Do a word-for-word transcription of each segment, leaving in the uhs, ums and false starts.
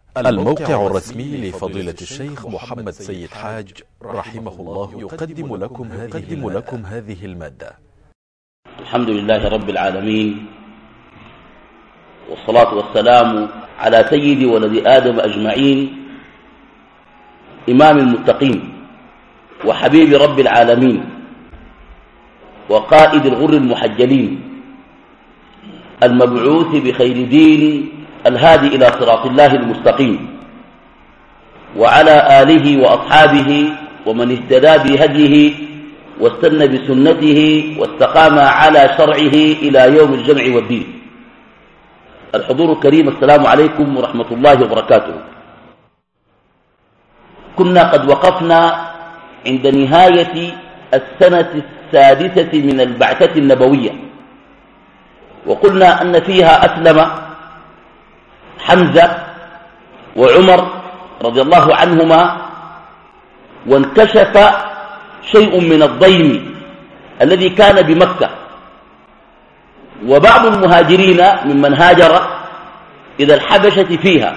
الموقع الرسمي لفضيلة الشيخ محمد سيد حاج رحمه الله يقدم لكم هذه, لكم هذه المادة. الحمد لله رب العالمين، والصلاة والسلام على سيد ولد آدم أجمعين، إمام المتقين وحبيب رب العالمين وقائد الغر المحجلين، المبعوث بخير دين الهادي إلى صراط الله المستقيم، وعلى آله وأصحابه ومن اهتدى بهديه واستنى بسنته واستقام على شرعه إلى يوم الجمع والدين. الحضور الكريم، السلام عليكم ورحمة الله وبركاته. كنا قد وقفنا عند نهاية السنة السادسة من البعثة النبوية، وقلنا أن فيها أسلم حمزة وعمر رضي الله عنهما، وانكشف شيء من الضيم الذي كان بمكة، وبعض المهاجرين ممن هاجر إلى الحبشة فيها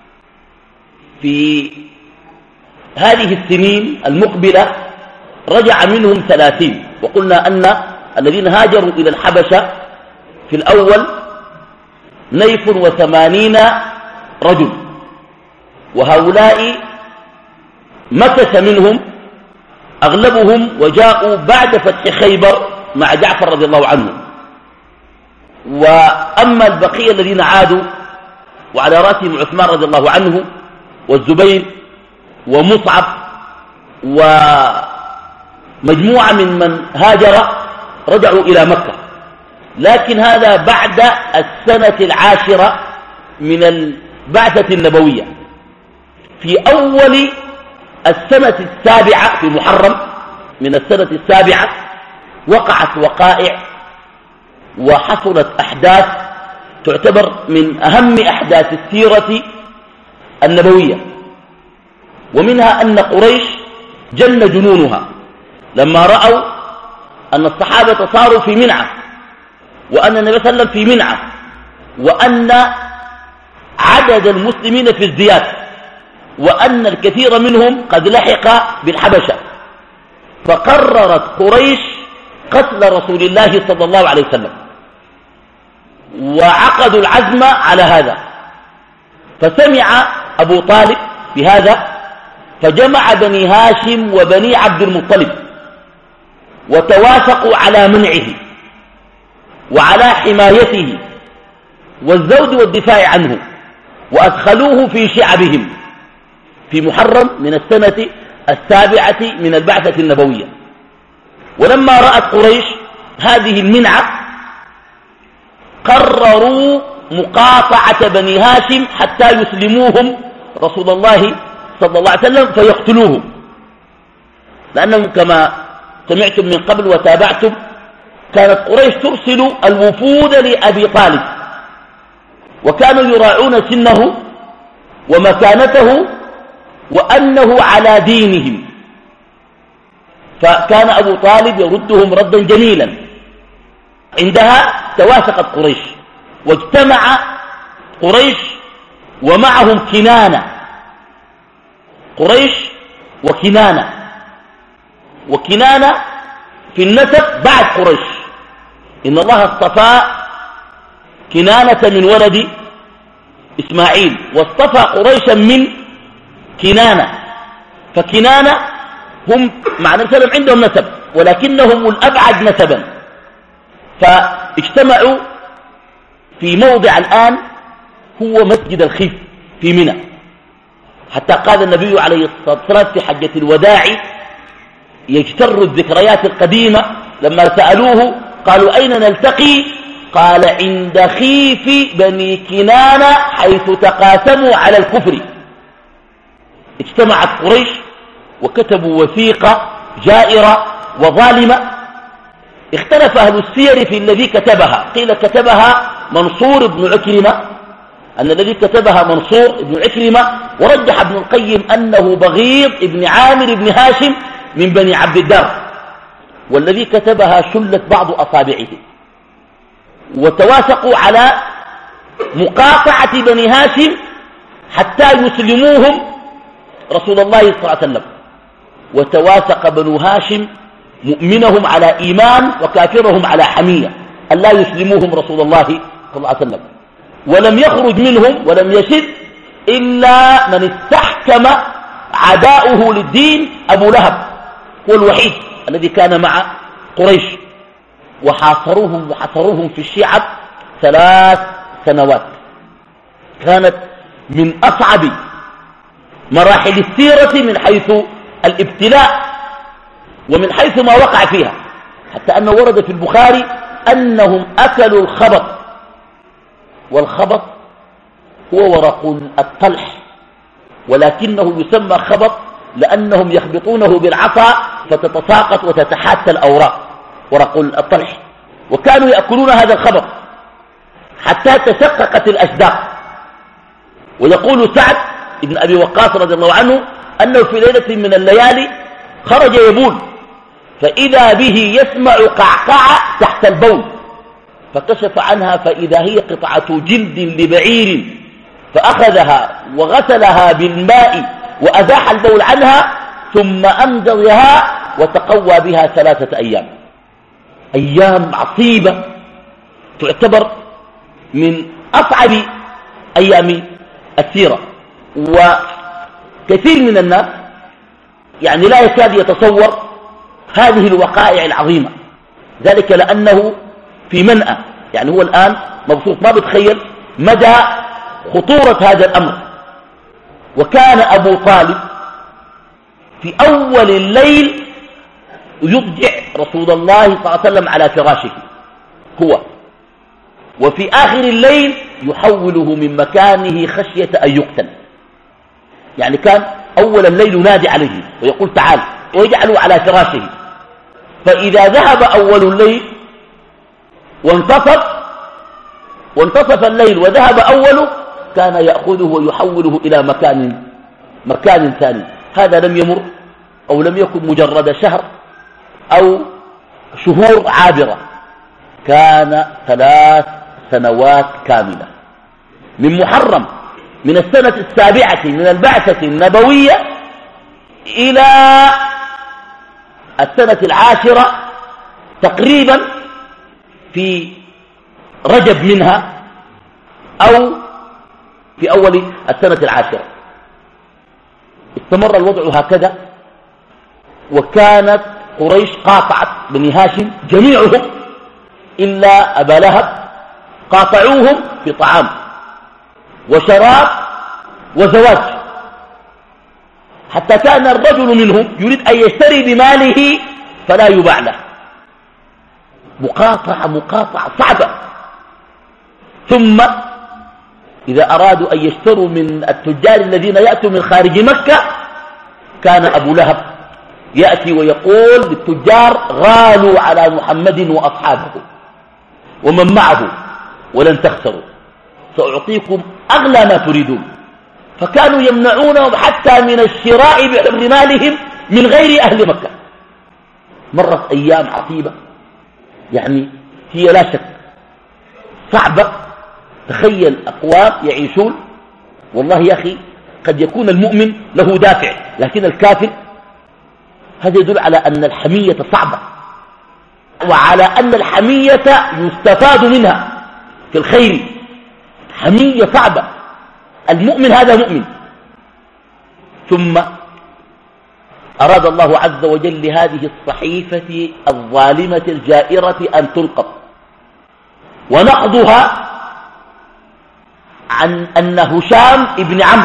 في هذه السنين المقبلة رجع منهم ثلاثين. وقلنا أن الذين هاجروا إلى الحبشة في الأول نيف وثمانين رجل، وهؤلاء مكث منهم أغلبهم وجاءوا بعد فتح خيبر مع جعفر رضي الله عنه. وأما البقية الذين عادوا وعلى رأسهم عثمان رضي الله عنه والزبير ومصعب ومجموعة من من هاجر رجعوا إلى مكة، لكن هذا بعد السنة العاشرة من البعثة النبوية. في أول السنة السابعة في محرم من السنة السابعة وقعت وقائع وحصلت أحداث تعتبر من أهم أحداث السيرة النبوية، ومنها أن قريش جن جنونها لما رأوا أن الصحابة صاروا في منعة، وأن النبي صلى الله عليه وسلم في منعة، وأن عدد المسلمين في ازدياد، وأن الكثير منهم قد لحق بالحبشة. فقررت قريش قتل رسول الله صلى الله عليه وسلم، وعقدوا العزم على هذا. فسمع أبو طالب بهذا فجمع بني هاشم وبني عبد المطلب وتوافقوا على منعه وعلى حمايته والزود والدفاع عنه، وأدخلوه في شعبهم في محرم من السنة السابعة من البعثة النبوية. ولما رأت قريش هذه المنعة قرروا مقاطعة بني هاشم حتى يسلموهم رسول الله صلى الله عليه وسلم فيقتلوه، لأنهم كما سمعتم من قبل وتابعتم كانت قريش ترسل الوفود لأبي طالب، وكانوا يراعون سنه ومكانته وأنه على دينهم، فكان أبو طالب يردهم ردا جميلا. عندها توافقت قريش واجتمع قريش ومعهم كنانة، قريش وكنانة، وكنانة في النسب بعد قريش، إن الله اصطفى كنانة من ولد إسماعيل واصطفى قريشا من كنانة، فكنانة هم مع النبي صلى الله عليه وسلم عندهم نسب ولكنهم الأبعد نسبا. فاجتمعوا في موضع الآن هو مسجد الخيف في منى، حتى قال النبي عليه الصلاة والسلام في حجة الوداع يجتر الذكريات القديمة لما سألوه قالوا أين نلتقي؟ قال عند خيف بني كنانة حيث تقاسموا على الكفر. اجتمعت قريش وكتبوا وثيقة جائرة وظالمة. اختلف أهل السير في الذي كتبها، قيل كتبها منصور بن عكرمة، أن الذي كتبها منصور بن عكرمة، ورجح ابن القيم أنه بغيض ابن عامر بن هاشم من بني عبد الدار، والذي كتبها شلت بعض أصابعه. وتوافقوا على مقاطعة بني هاشم حتى يسلموهم رسول الله صلى الله عليه وسلم. وتواثق بنو هاشم مؤمنهم على إيمان وكافرهم على حمية أن لا يسلموهم رسول الله صلى الله عليه وسلم. ولم يخرج منهم ولم يشد إلا من استحكم عداؤه للدين أبو لهب، هو الوحيد الذي كان مع قريش، وحاصروهم وحصروهم في الشعب ثلاث سنوات. كانت من أصعب مراحل السيرة من حيث الابتلاء ومن حيث ما وقع فيها، حتى أنه ورد في البخاري أنهم أكلوا الخبط، والخبط هو ورق الطلح، ولكنه يسمى خبط لأنهم يخبطونه بالعصا فتتساقط وتتحاتى الأوراق، ورق الطلح. وكانوا يأكلون هذا الخبط حتى تشققت الأشداق. ويقول سعد بن أبي وقاص رضي الله عنه أنه في ليلة من الليالي خرج يبول، فإذا به يسمع قعقعة تحت البول، فكشف عنها فإذا هي قطعة جلد لبعير، فأخذها وغسلها بالماء وأزاح البول عنها ثم أمضغها وتقوى بها ثلاثة أيام. أيام عصيبة تعتبر من أصعب أيام السيرة. وكثير من الناس يعني لا يكاد يتصور هذه الوقائع العظيمة، ذلك لأنه في منأى، يعني هو الآن مبسوط ما بتخيل مدى خطورة هذا الأمر. وكان أبو طالب في أول الليل يضجع رسول الله صلى الله عليه وسلم على فراشه هو، وفي آخر الليل يحوله من مكانه خشية أن يقتل. يعني كان أول الليل ينادي عليه ويقول تعال، ويجعله على فراشه، فإذا ذهب أول الليل وانتصف وانتصف الليل وذهب أوله كان يأخذه ويحوله إلى مكان مكان ثاني. هذا لم يمر أو لم يكن مجرد شهر أو شهور عابرة، كان ثلاث سنوات كاملة، من محرم من السنة السابعة من البعثة النبوية إلى السنة العاشرة تقريبا في رجب منها أو في أول السنة العاشرة. استمر الوضع هكذا، وكانت قريش قاطعت بني هاشم جميعهم إلا أبا لهب، قاطعوهم في طعام وشراب وزواج، حتى كان الرجل منهم يريد أن يشتري بماله فلا يباع له. مقاطعة مقاطعة صعبة. ثم إذا أرادوا أن يشتروا من التجار الذين يأتوا من خارج مكة كان أبو لهب يأتي ويقول للتجار غالوا على محمد وأصحابه ومن معه ولن تخسروا، سأعطيكم أغلى ما تريدون. فكانوا يمنعونهم حتى من الشراء بحر مالهم من غير أهل مكة. مرت أيام عصيبة، يعني هي لا شك صعبة. تخيل أقوام يعيشون، والله يا أخي قد يكون المؤمن له دافع، لكن الكافر هذا يدل على أن الحمية صعبة، وعلى أن الحمية يستفاد منها في الخير. حمية صعبة، المؤمن هذا مؤمن. ثم أراد الله عز وجل لهذه الصحيفة الظالمة الجائرة أن تنقض، ونقضها عن أن هشام ابن عمرو،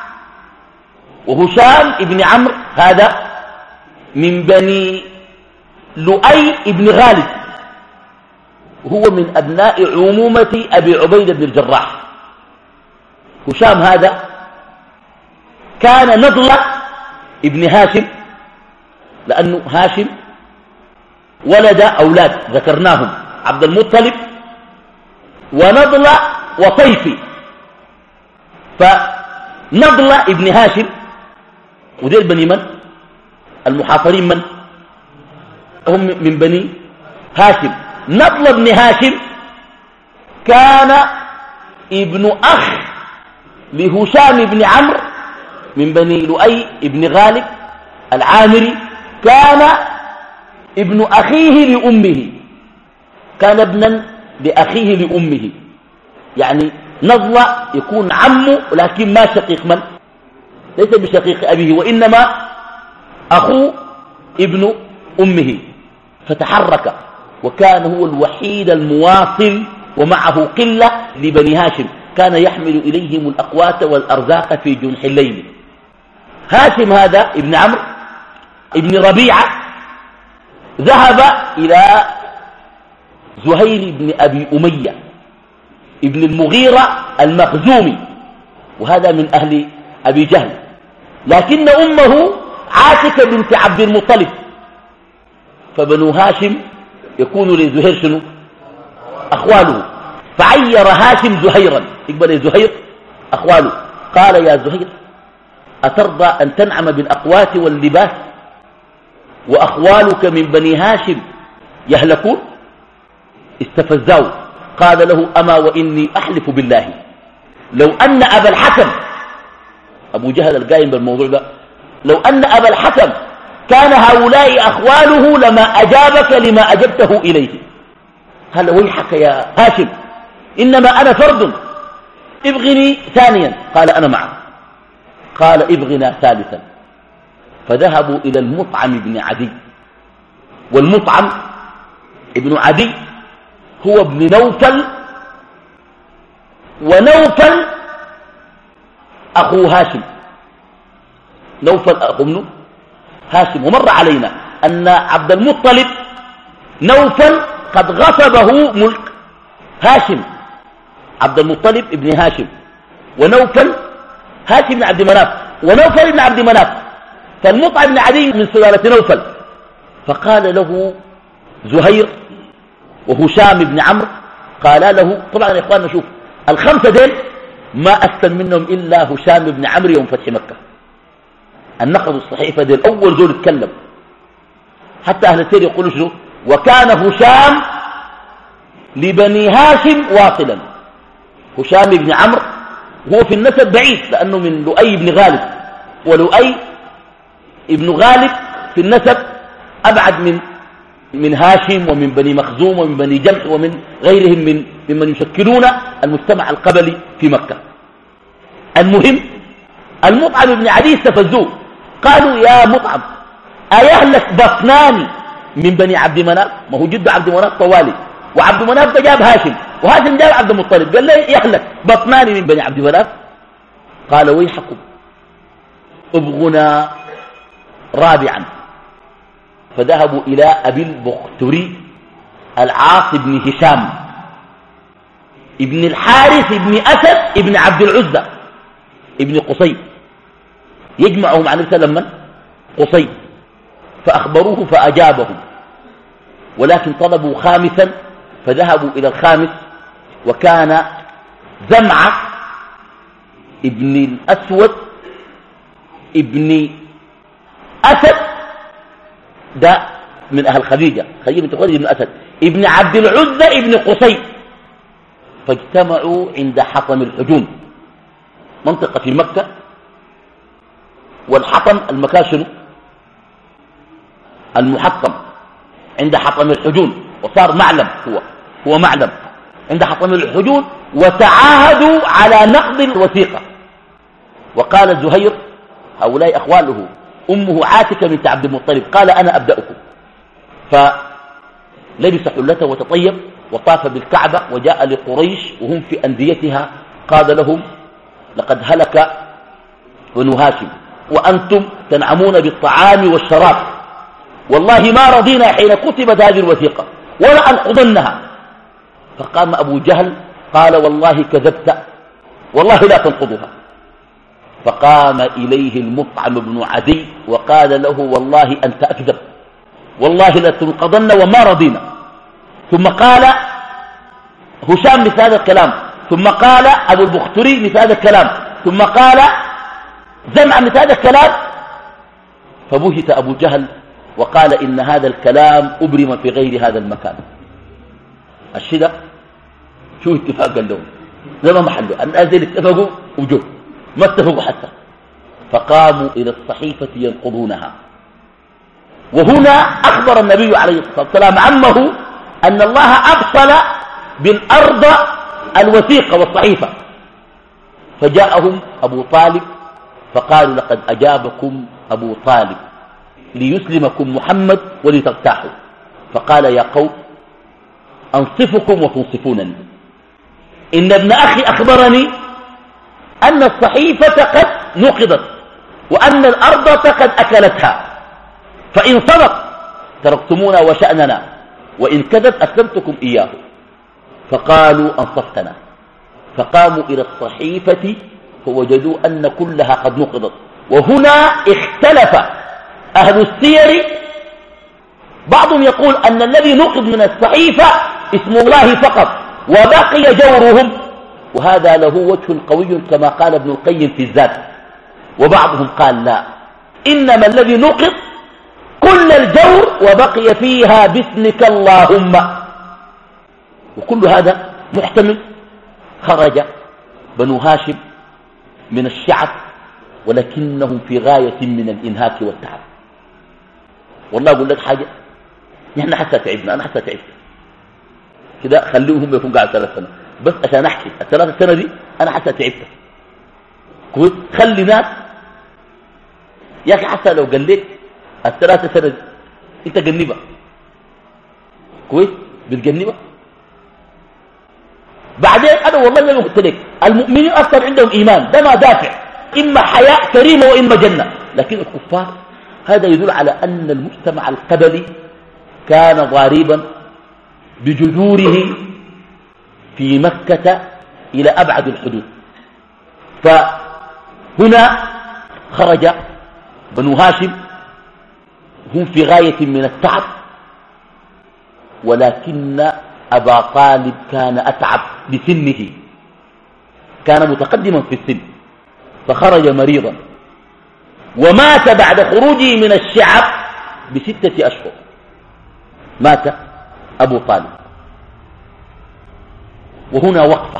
وهشام ابن عمرو هذا من بني لؤي ابن غالب، هو من أبناء عمومة أبي عبيدة بن الجراح. هشام هذا كان نضلة ابن هاشم، لأنه هاشم ولد أولاد ذكرناهم عبد المطلب ونضلة وصيفي. فنضلة ابن هاشم وديل بني من؟ المحاصرين من؟ هم من بني هاشم. نضلة ابن هاشم كان ابن أخ لهشام بن عمرو من بني لؤي بن غالب العامري، كان ابن أخيه لأمه، كان ابنا لأخيه لأمه، يعني نضلة يكون عمه لكن ما شقيق من، ليس بشقيق أبيه وإنما أخو ابن أمه. فتحرك وكان هو الوحيد المواصل ومعه قلة لبني هاشم، كان يحمل إليهم الأقوات والأرزاق في جنح الليل. هاشم هذا ابن عمرو ابن ربيعة ذهب إلى زهير بن أبي أمية ابن المغيرة المخزومي، وهذا من أهل أبي جهل، لكن أمه عاتكة بنت عبد المطلب، فبنو هاشم يكون لزهير شنو أخواله، فعير هاشم زهيرا، يقبل زهير أخواله، قال يا زهير أترضى أن تنعم بالأقوات واللباس وأخوالك من بني هاشم يهلكون؟ استفزاه، قال له أما وإني أحلف بالله لو أن أبا الحكم، أبو جهل القائم بالموضوع ده، لو أن أبا الحكم كان هؤلاء أخواله لما أجابك لما أجبته إليه. هل ويحك يا هاشم، إنما أنا فرد، ابغني ثانيا. قال أنا معه. قال ابغنا ثالثا. فذهبوا إلى المطعم بن عدي، والمطعم ابن عدي هو ابن نوفل، ونوفل أخو هاشم، نوفل أخو ابن هاشم. ومر علينا أن عبد المطلب نوفل قد غصبه ملك هاشم، عبد المطلب ابن هاشم، ونوفل هاشم بن عبد مناف، ونوفل بن عبد مناف، فالمطعم بن عدي من سلالة نوفل. فقال له زهير وهشام بن عمرو، قالا له، طبعا يا إخواننا شوف الخمسة دين ما أسلم منهم إلا هشام بن عمرو يوم فتح مكة. النقض الصحيفة دين أول زول يتكلم، حتى أهل السير يقولوا شنو، وكان هشام لبني هاشم واصلا. هشام بن عمرو هو في النسب بعيد لأنه من لؤي بن غالب، ولؤي ابن غالب في النسب أبعد من من هاشم ومن بني مخزوم ومن بني جمع ومن غيرهم من ممن يشكلون المجتمع القبلي في مكة. المهم المطعم بن عدي استفزوه، قالوا يا مطعم أيهلك بطنان من بني عبد مناف؟ ما هو جد عبد مناف طوالي، وعبد مناف جاب هاشم، وهاشم جاب عبد المطلب، قال لي يهلك بطنان من بني عبد مناف. قال ويحكم ابغنا رابعا. فذهبوا إلى أبي البختري العاص بن هشام ابن الحارث بن أسد ابن عبد العزة ابن قصي، يجمعهم عن النبي من قصي، فأخبروه فأجابهم، ولكن طلبوا خامسا، فذهبوا إلى الخامس، وكان زمعة ابن الأسود ابن أسد، ده من أهل خديجة، خديجة بنت خويلد بن أسد ابن عبد العزة ابن قصي. فاجتمعوا عند حطم الحجون، منطقة في مكة، والحطم المكان شنو المحطم، عند حطم الحجون، وصار معلم، هو هو معلم عند حطم الحجون، وتعاهدوا على نقض الوثيقة. وقال زهير هؤلاء أخواله، أمه عاتكة بنت عبد المطلب، قال أنا أبدأكم. فلبس حلته وتطيب وطاف بالكعبة، وجاء لقريش وهم في أنديتها، قال لهم لقد هلك بنو هاشم وأنتم تنعمون بالطعام والشراب، والله ما رضينا حين كتبت هذه الوثيقة ولا أنقضنها. فقام أبو جهل قال والله كذبت، والله لا تنقضها. فقام إليه المطعم بن عدي وقال له والله أنت أكذب، والله لتنقضن وما رضينا. ثم قال هشام مثل هذا الكلام، ثم قال أبو البختري مثل هذا الكلام، ثم قال زمع مثل هذا الكلام. فبهت أبو جهل وقال إن هذا الكلام أبرم في غير هذا المكان. الشدة شو اتفاق لهم، زي ما محله الناس اللي اتفقوا وجوه ما اتفقوا حتى، فقاموا إلى الصحيفة ينقضونها. وهنا أخبر النبي عليه الصلاة والسلام عمه أن الله أبصل بالأرض الوثيقة والصحيفة، فجاءهم أبو طالب فقالوا لقد أجابكم أبو طالب ليسلمكم محمد ولترتاحوا. فقال يا قوم أنصفكم وتنصفونني، إن ابن أخي أخبرني أن الصحيفة قد نقضت وأن الأرض قد أكلتها، فإن صدق تركتمونا وشأننا، وإن كذب أسلمتكم إياه. فقالوا أنصفتنا، فقاموا إلى الصحيفة فوجدوا أن كلها قد نقضت. وهنا اختلف أهل السير، بعضهم يقول أن الذي نقض من الصحيفة اسم الله فقط وبقي جورهم، وهذا له وجه قوي كما قال ابن القيم في الزاد. وبعضهم قال لا، إنما الذي نقض كل الجور وبقي فيها باسمك اللهم، وكل هذا محتمل. خرج بنو هاشم من الشعب ولكنهم في غاية من الإنهاك والتعب. والله أقول لك حاجة، نحن حتى تعبنا، أنا حتى تعبت كده، خليهم هم يكون قاعد ثلاث سنة بس عشان أحكي الثلاث سنة دي أنا حتى تعبت كويس. خلي ناس يا أخي حتى لو قال لك الثلاث سنة دي أنت جنبها كويس، بتجنبها بعدين. أنا والله ما قلت لك المؤمنين أصلا عندهم إيمان، ده ما دافع، إما حياة كريمة وإما جنة. لكن الكفار هذا يدل على أن المجتمع القبلي كان ضاربا بجذوره في مكة إلى أبعد الحدود. فهنا خرج بنو هاشم هم في غاية من التعب، ولكن أبا طالب كان أتعب بسنه، كان متقدما في السن، فخرج مريضا ومات بعد خروجه من الشعب بستة أشهر. مات أبو طالب. وهنا وقفة.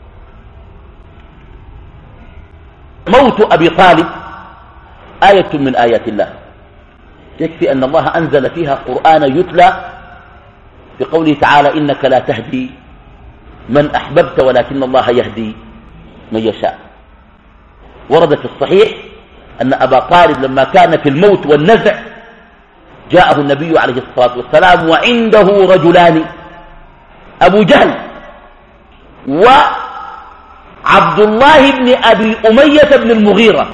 موت أبي طالب آية من آيات الله، يكفي أن الله أنزل فيها قرآن يتلى في قوله تعالى إنك لا تهدي من أحببت ولكن الله يهدي من يشاء. ورد في الصحيح أن أبا طالب لما كان في الموت والنزع جاءه النبي عليه الصلاة والسلام وعنده رجلان، أبو جهل وعبد الله بن أبي أمية بن المغيرة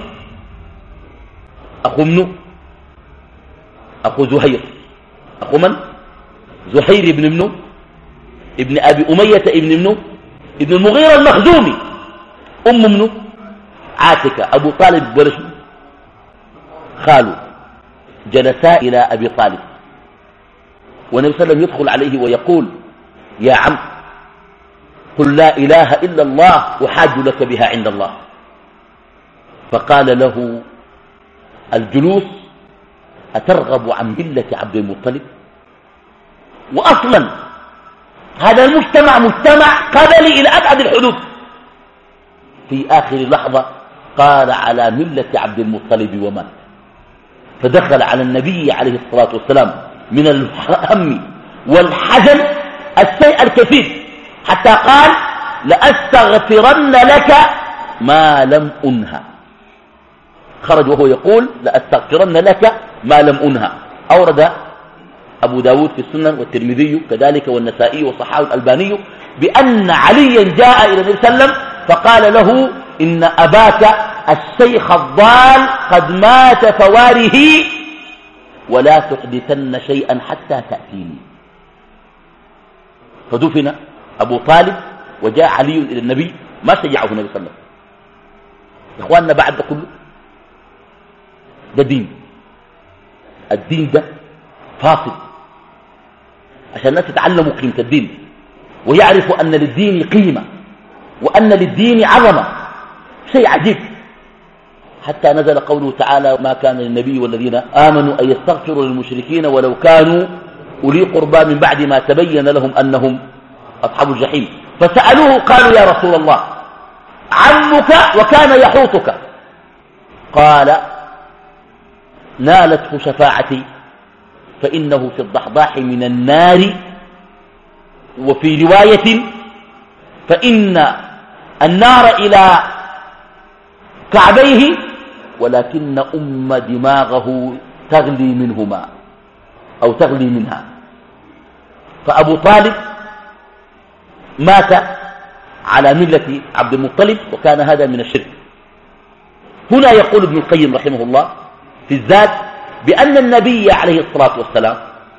أخو منه أخو زهير، أخو من؟ زهير بن منه ابن أبي أمية ابن منه ابن المغيرة المخزومي. أم منه عاتكة. أبو طالب ولش خاله جلسا إلى أبي طالب، والنبي صلى الله عليه وسلم يدخل عليه ويقول يا عم قل لا إله إلا الله أحاج لك بها عند الله. فقال له الجلوس أترغب عن ملة عبد المطلب؟ وأصلا هذا المجتمع مجتمع قبلي إلى أبعد الحدود. في آخر لحظة قال على ملة عبد المطلب ومات. فدخل على النبي عليه الصلاة والسلام من الهم والحزن الشيء الكثير، حتى قال لأستغفرن لك ما لم أنهى. خرج وهو يقول لأستغفرن لك ما لم أنهى. أورد أبو داود في السنن والترمذي كذلك والنسائي وصححه الألباني بأن عليا جاء إلى النبي صلى الله عليه وسلم فقال له إن أباك الشيخ الضال قد مات فواره ولا تحدثن شيئا حتى تأتيني. فدفن أبو طالب وجاء علي إلى النبي، ما شجعه النبي صلى الله عليه وسلم. يا إخواننا بعد ده كله ده دين، الدين ده فاصل عشان الناس يتعلموا قيمة الدين ويعرفوا أن للدين قيمة وأن للدين عظمة، شيء عجيب. حتى نزل قوله تعالى ما كان للنبي والذين آمنوا أن يستغفروا للمشركين ولو كانوا أولي قربى من بعد ما تبين لهم أنهم أصحاب الجحيم. فسألوه قالوا يا رسول الله عمك وكان يحوطك. قال نالته شفاعتي فإنه في الضحضاح من النار، وفي رواية فإن النار إلى كعبيه ولكن أم دماغه تغلي منهما أو تغلي منها. فأبو طالب مات على ملة عبد المطلب، وكان هذا من الشرك. هنا يقول ابن القيم رحمه الله في الزاد بأن النبي عليه الصلاة والسلام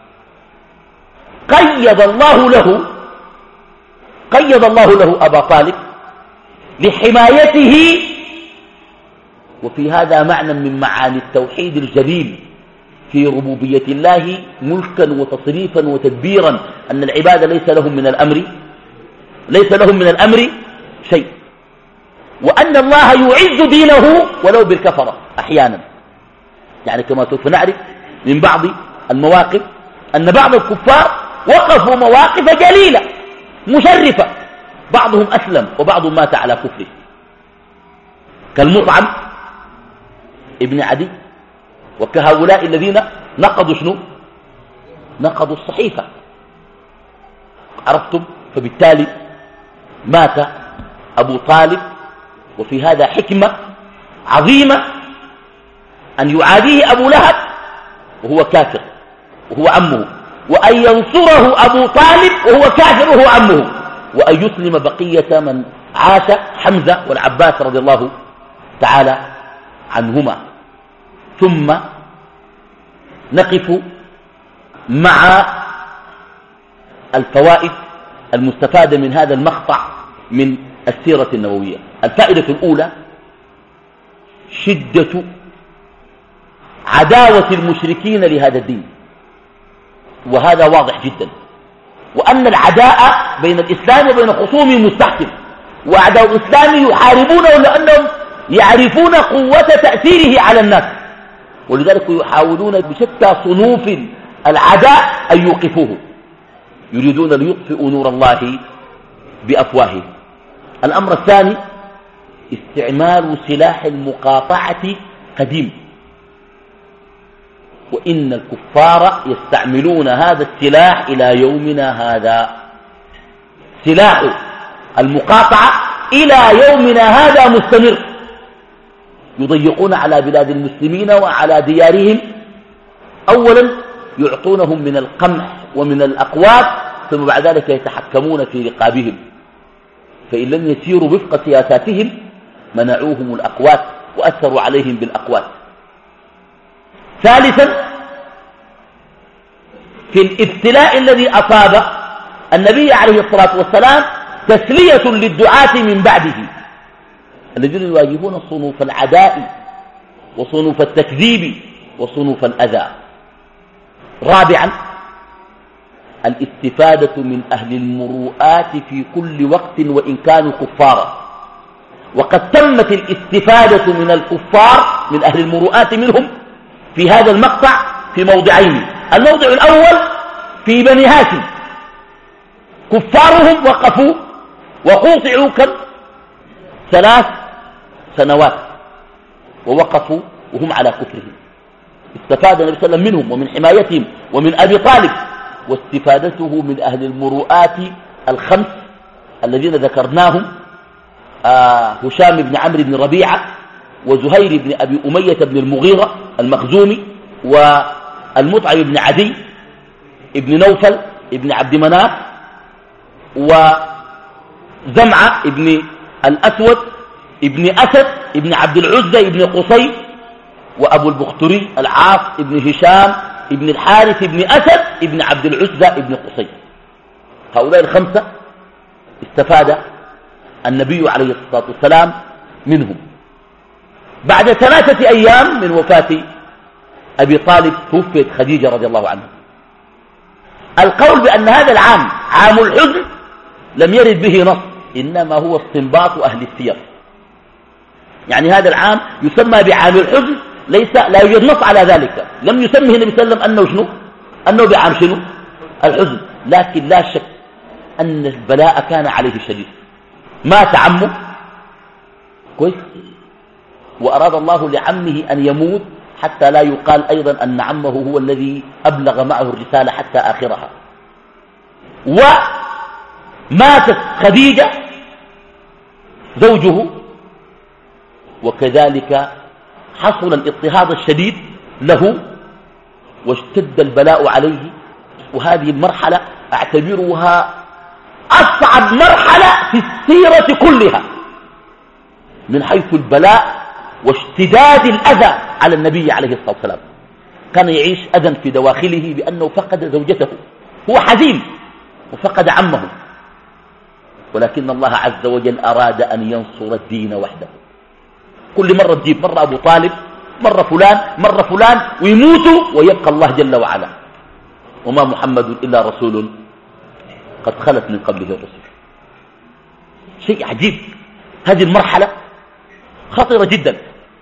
قيد الله له قيد الله له أبا طالب لحمايته، وفي هذا معنى من معاني التوحيد الجليل في ربوبية الله ملكا وتصريفا وتدبيرا، أن العباد ليس لهم من الأمر ليس لهم من الأمر شيء، وأن الله يعز دينه ولو بالكفرة أحيانا. يعني كما سوف نعرف من بعض المواقف أن بعض الكفار وقفوا مواقف جليلة مشرفة، بعضهم أسلم وبعضهم مات على كفره، كالمطعم ابن عدي، وكهؤلاء الذين نقضوا شنو؟ نقضوا الصحيفة، عرفتم؟ فبالتالي مات أبو طالب، وفي هذا حكمة عظيمة أن يعاديه أبو لهب وهو كافر وهو عمه، وأن ينصره أبو طالب وهو كافر وهو عمه، وأن يسلم بقية من عاش حمزة والعباس رضي الله تعالى عنهما. ثم نقف مع الفوائد المستفادة من هذا المقطع من السيرة النبوية. الفائدة الأولى شدة عداوة المشركين لهذا الدين، وهذا واضح جدا، وأن العداء بين الإسلام وبين خصومه مستحكم، وأعداء الإسلام يحاربونه لأنهم يعرفون قوة تأثيره على الناس، ولذلك يحاولون بشتى صنوف العداء أن يوقفوه، يريدون ليطفئوا نور الله بأفواههم. الأمر الثاني استعمال سلاح المقاطعة قديم، وإن الكفار يستعملون هذا السلاح إلى يومنا هذا. سلاح المقاطعة إلى يومنا هذا مستمر، يضيقون على بلاد المسلمين وعلى ديارهم. أولا يعطونهم من القمح ومن الأقوات، ثم بعد ذلك يتحكمون في رقابهم، فإن لم يسيروا وفق سياساتهم منعوهم الأقوات وأثروا عليهم بالأقوات. ثالثا في الابتلاء الذي أصاب النبي عليه الصلاة والسلام تسلية للدعاة من بعده الذين يواجهون صنوف العداء وصنوف التكذيب وصنوف الأذى. رابعا الاستفادة من أهل المروءات في كل وقت وإن كانوا كفارا، وقد تمت الاستفادة من الكفار من أهل المروءات منهم في هذا المقطع في موضعين. الموضع الأول في بني هاشم، كفارهم وقفوا وقوطعوا كم ثلاث سنوات ووقفوا وهم على كفرهم، استفاد النبي صلى الله عليه وسلم منهم ومن حمايتهم ومن أبي طالب، واستفادته من أهل المروءات الخمس الذين ذكرناهم، آه هشام بن عمرو بن ربيعة، وزهير بن أبي أمية بن المغيرة المخزومي، والمطعم بن عدي ابن نوفل ابن عبد مناف، وزمعة ابن الأسود ابن أسد ابن عبد العزة ابن قصي، وأبو البختري العاص ابن هشام ابن الحارث ابن أسد ابن عبد العزة ابن قصي. هؤلاء الخمسة استفاد النبي عليه الصلاة والسلام منهم. بعد ثلاثة أيام من وفاة أبي طالب توفيت خديجة رضي الله عنها. القول بأن هذا العام عام الحزن لم يرد به نص، إنما هو استنباط أهل السير. يعني هذا العام يسمى بعام الحزن، ليس لا يوجد نص على ذلك، لم يسمه النبي صلى الله عليه وسلم أنه شنو؟ أنه بعام شنو؟ الحزن. لكن لا شك أن البلاء كان عليه شديد. مات عمه كويس. وأراد الله لعمه أن يموت حتى لا يقال أيضا أن عمه هو الذي أبلغ معه الرسالة حتى آخرها. وماتت خديجة زوجه، وكذلك حصل الاضطهاد الشديد له واشتد البلاء عليه. وهذه المرحلة أعتبرها أصعب مرحلة في السيرة كلها من حيث البلاء واشتداد الأذى على النبي عليه الصلاة والسلام. كان يعيش أذى في دواخله بأنه فقد زوجته، هو حزين وفقد عمه، ولكن الله عز وجل أراد أن ينصر الدين وحده. كل مرة تجيب مرة أبو طالب، مرة فلان، مرة فلان، ويموتوا ويبقى الله جل وعلا. وما محمد إلا رسول قد خلت من قبله الرسل. شيء عجيب. هذه المرحلة خطيرة جدا.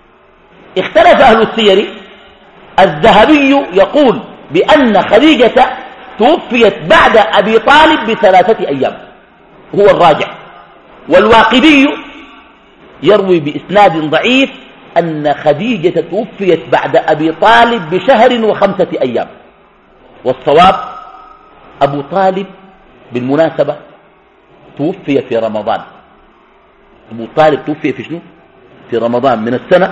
اختلف أهل السير. الذهبي يقول بأن خديجة توفيت بعد أبي طالب بثلاثة أيام، هو الراجع. والواقدي يروي بإسناد ضعيف أن خديجة توفيت بعد أبي طالب بشهر وخمسة أيام. والصواب أبو طالب بالمناسبة توفي في رمضان. أبو طالب توفي في شنو؟ في رمضان من السنة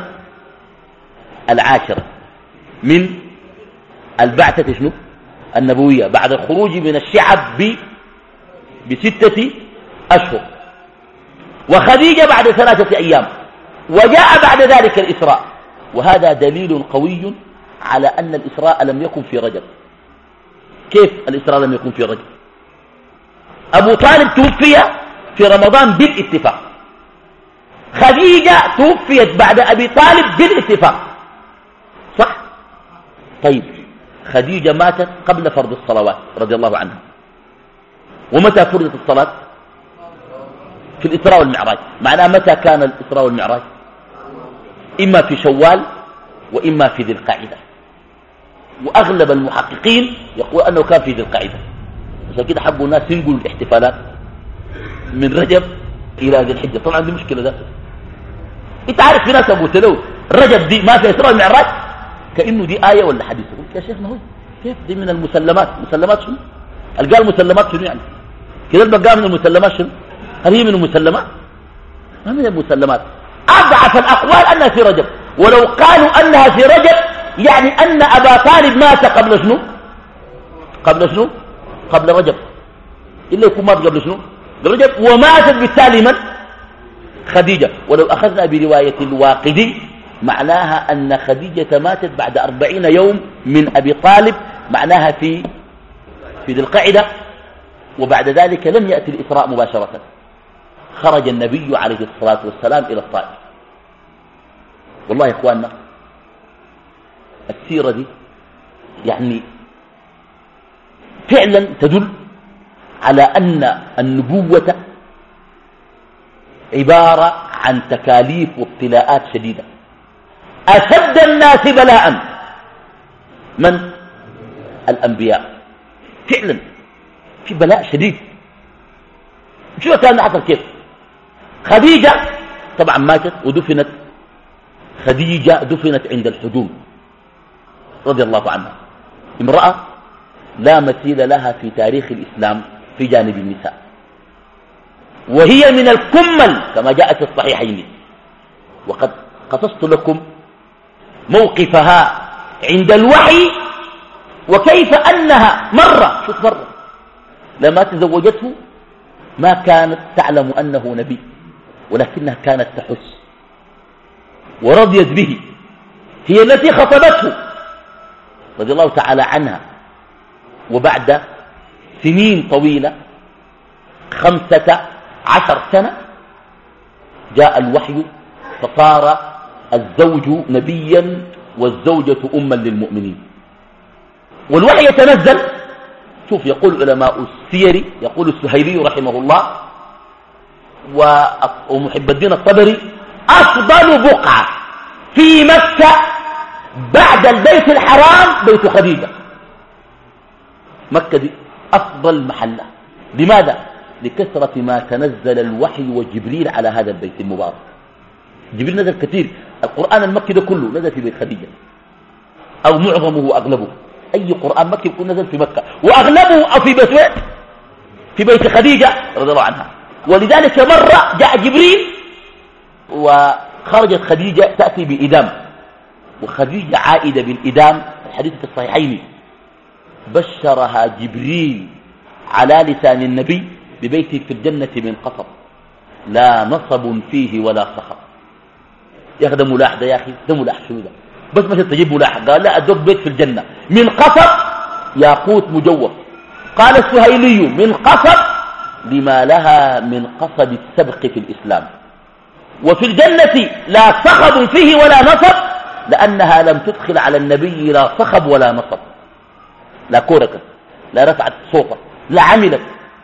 العاشرة من البعثة شنو؟ النبوية، بعد الخروج من الشعب ب بستة أشهر. وخديجة بعد ثلاثة أيام. وجاء بعد ذلك الإسراء، وهذا دليل قوي على أن الإسراء لم يكن في رجب. كيف الإسراء لم يكن في رجب؟ أبو طالب توفي في رمضان بالاتفاق، خديجة توفيت بعد أبي طالب بالاتفاق، صح؟ طيب خديجة ماتت قبل فرض الصلوات رضي الله عنها. ومتى فرضت الصلاة؟ في الإسراء والمعراج. معناه متى كان الإسراء والمعراج؟ إما في شوال وإما في ذي القعدة. وأغلب المحققين يقول أنه كان في ذي القعدة، عشان كده حبوا الناس ينقلوا الاحتفالات من رجب إلى ذي الحجة. طبعا دي مشكلة ذات. أنت عارف في ناس قلت له رجب دي ما في إسراء والمعراج كأنه دي آية ولا حديث. قلت يا شيخ ما هو كيف دي من المسلمات؟ مسلمات شنو؟ قال مسلمات شنو يعني؟ كده البقاء من المسلمات شنو؟ هل هي من المسلمات؟ ما من المسلمات. أضعف الأقوال أنها في رجب، ولو قالوا أنها في رجب يعني أن أبا طالب مات قبل شنو؟ قبل شنو؟ قبل رجب. إلا يكون مات قبل شنو؟ قبل رجب. وماتت بالتالي من؟ خديجة. ولو أخذنا برواية الواقدي معناها أن خديجة ماتت بعد أربعين يوم من أبي طالب، معناها في في ذي القعدة. وبعد ذلك لم يأتي الإسراء مباشرة، خرج النبي عليه الصلاة والسلام إلى الطائف. والله يا إخواننا السيرة دي يعني فعلا تدل على أن النبوة عبارة عن تكاليف وابتلاءات شديدة. أشد الناس بلاء من؟ الأنبياء. فعلا في بلاء شديد. شو كان حصل كيف؟ خديجة طبعا ماتت ودفنت. خديجة دفنت عند الحجون رضي الله عنها، امرأة لا مثيل لها في تاريخ الإسلام في جانب النساء، وهي من الكمل كما جاء في الصحيحين. وقد قصصت لكم موقفها عند الوحي وكيف أنها مرة شوف مرة لما تزوجته ما كانت تعلم أنه نبي، ولكنها كانت تحس ورضيت به. هي التي خطبته رضي الله تعالى عنها. وبعد سنين طويلة خمسة عشر سنة جاء الوحي فصار الزوج نبيا والزوجة أما للمؤمنين. والوحي يتنزل. شوف يقول علماء السير، يقول السهيلي رحمه الله ومحب الدين الطبري أفضل بقعة في مكة بعد البيت الحرام بيت خديجة. مكة دي أفضل محلة. لماذا؟ لكثرة ما تنزل الوحي وجبريل على هذا البيت المبارك. جبريل نزل كثير. القرآن المكي ده كله نزل في بيت خديجة أو معظمه وأغلبه. أي قرآن مكي يكون نزل في مكة وأغلبه في بيت في بيت خديجة رضي الله عنها. ولذلك مرة جاء جبريل وخرجت خديجة تأتي بإدام، وخديجة عائدة بالإدام، الحديث في الصحيحين. بشرها جبريل على لسان النبي ببيت في الجنة من قصب لا نصب فيه ولا صخب. يا أخي ده ملاح ده، يا أخي ده ملاح شنو ده؟ بس مش تجيب ملاح. قال لا أدوك بيت في الجنة من قصب ياقوت مجوف. قال السهيلي من قصب لما لها من قصب السبق في الإسلام، وفي الجنة لا صخب فيه ولا نصب لأنها لم تدخل على النبي لا صخب ولا نصب، لا كوركت، لا رفعت صوتها، لا عملت،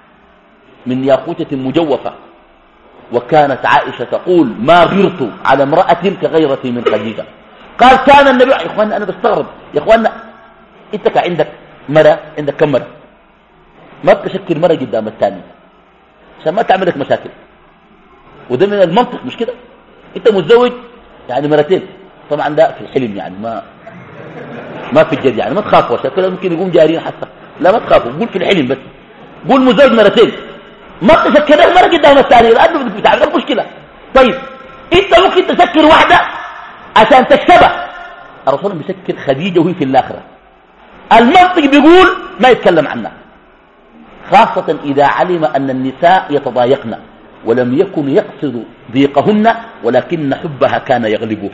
من ياقوتة مجوفة. وكانت عائشة تقول ما غرت على امرأة كغيرتي من خديجة. قال كان النبي. يا إخواننا أنا بستغرب، يا إخواننا أنت كعندك مرة، عندك كم مرة؟ ما تشكل مرة قدام الثاني عشان ما تعمل لك مشاكل، وده من المنطق مش كده؟ أنت متزوج يعني مرتين، طبعا ده في الحلم يعني ما ما في الجد، يعني ما تخافوا عشان كده ممكن يقوم جارين حتى، لا ما تخافوا، قول في الحلم بس، قول متزوج مرتين، ما تسكرها مرة قدام الثانية لأنه بتعمل لك مشكلة. طيب أنت ممكن تسكر واحدة عشان تكسبها، الرسول بيسكر خديجة وهي في الآخرة، المنطق بيقول ما يتكلم عنها، خاصة إذا علم أن النساء يتضايقن ولم يكن يقصد ضيقهن ولكن حبها كان يغلبه.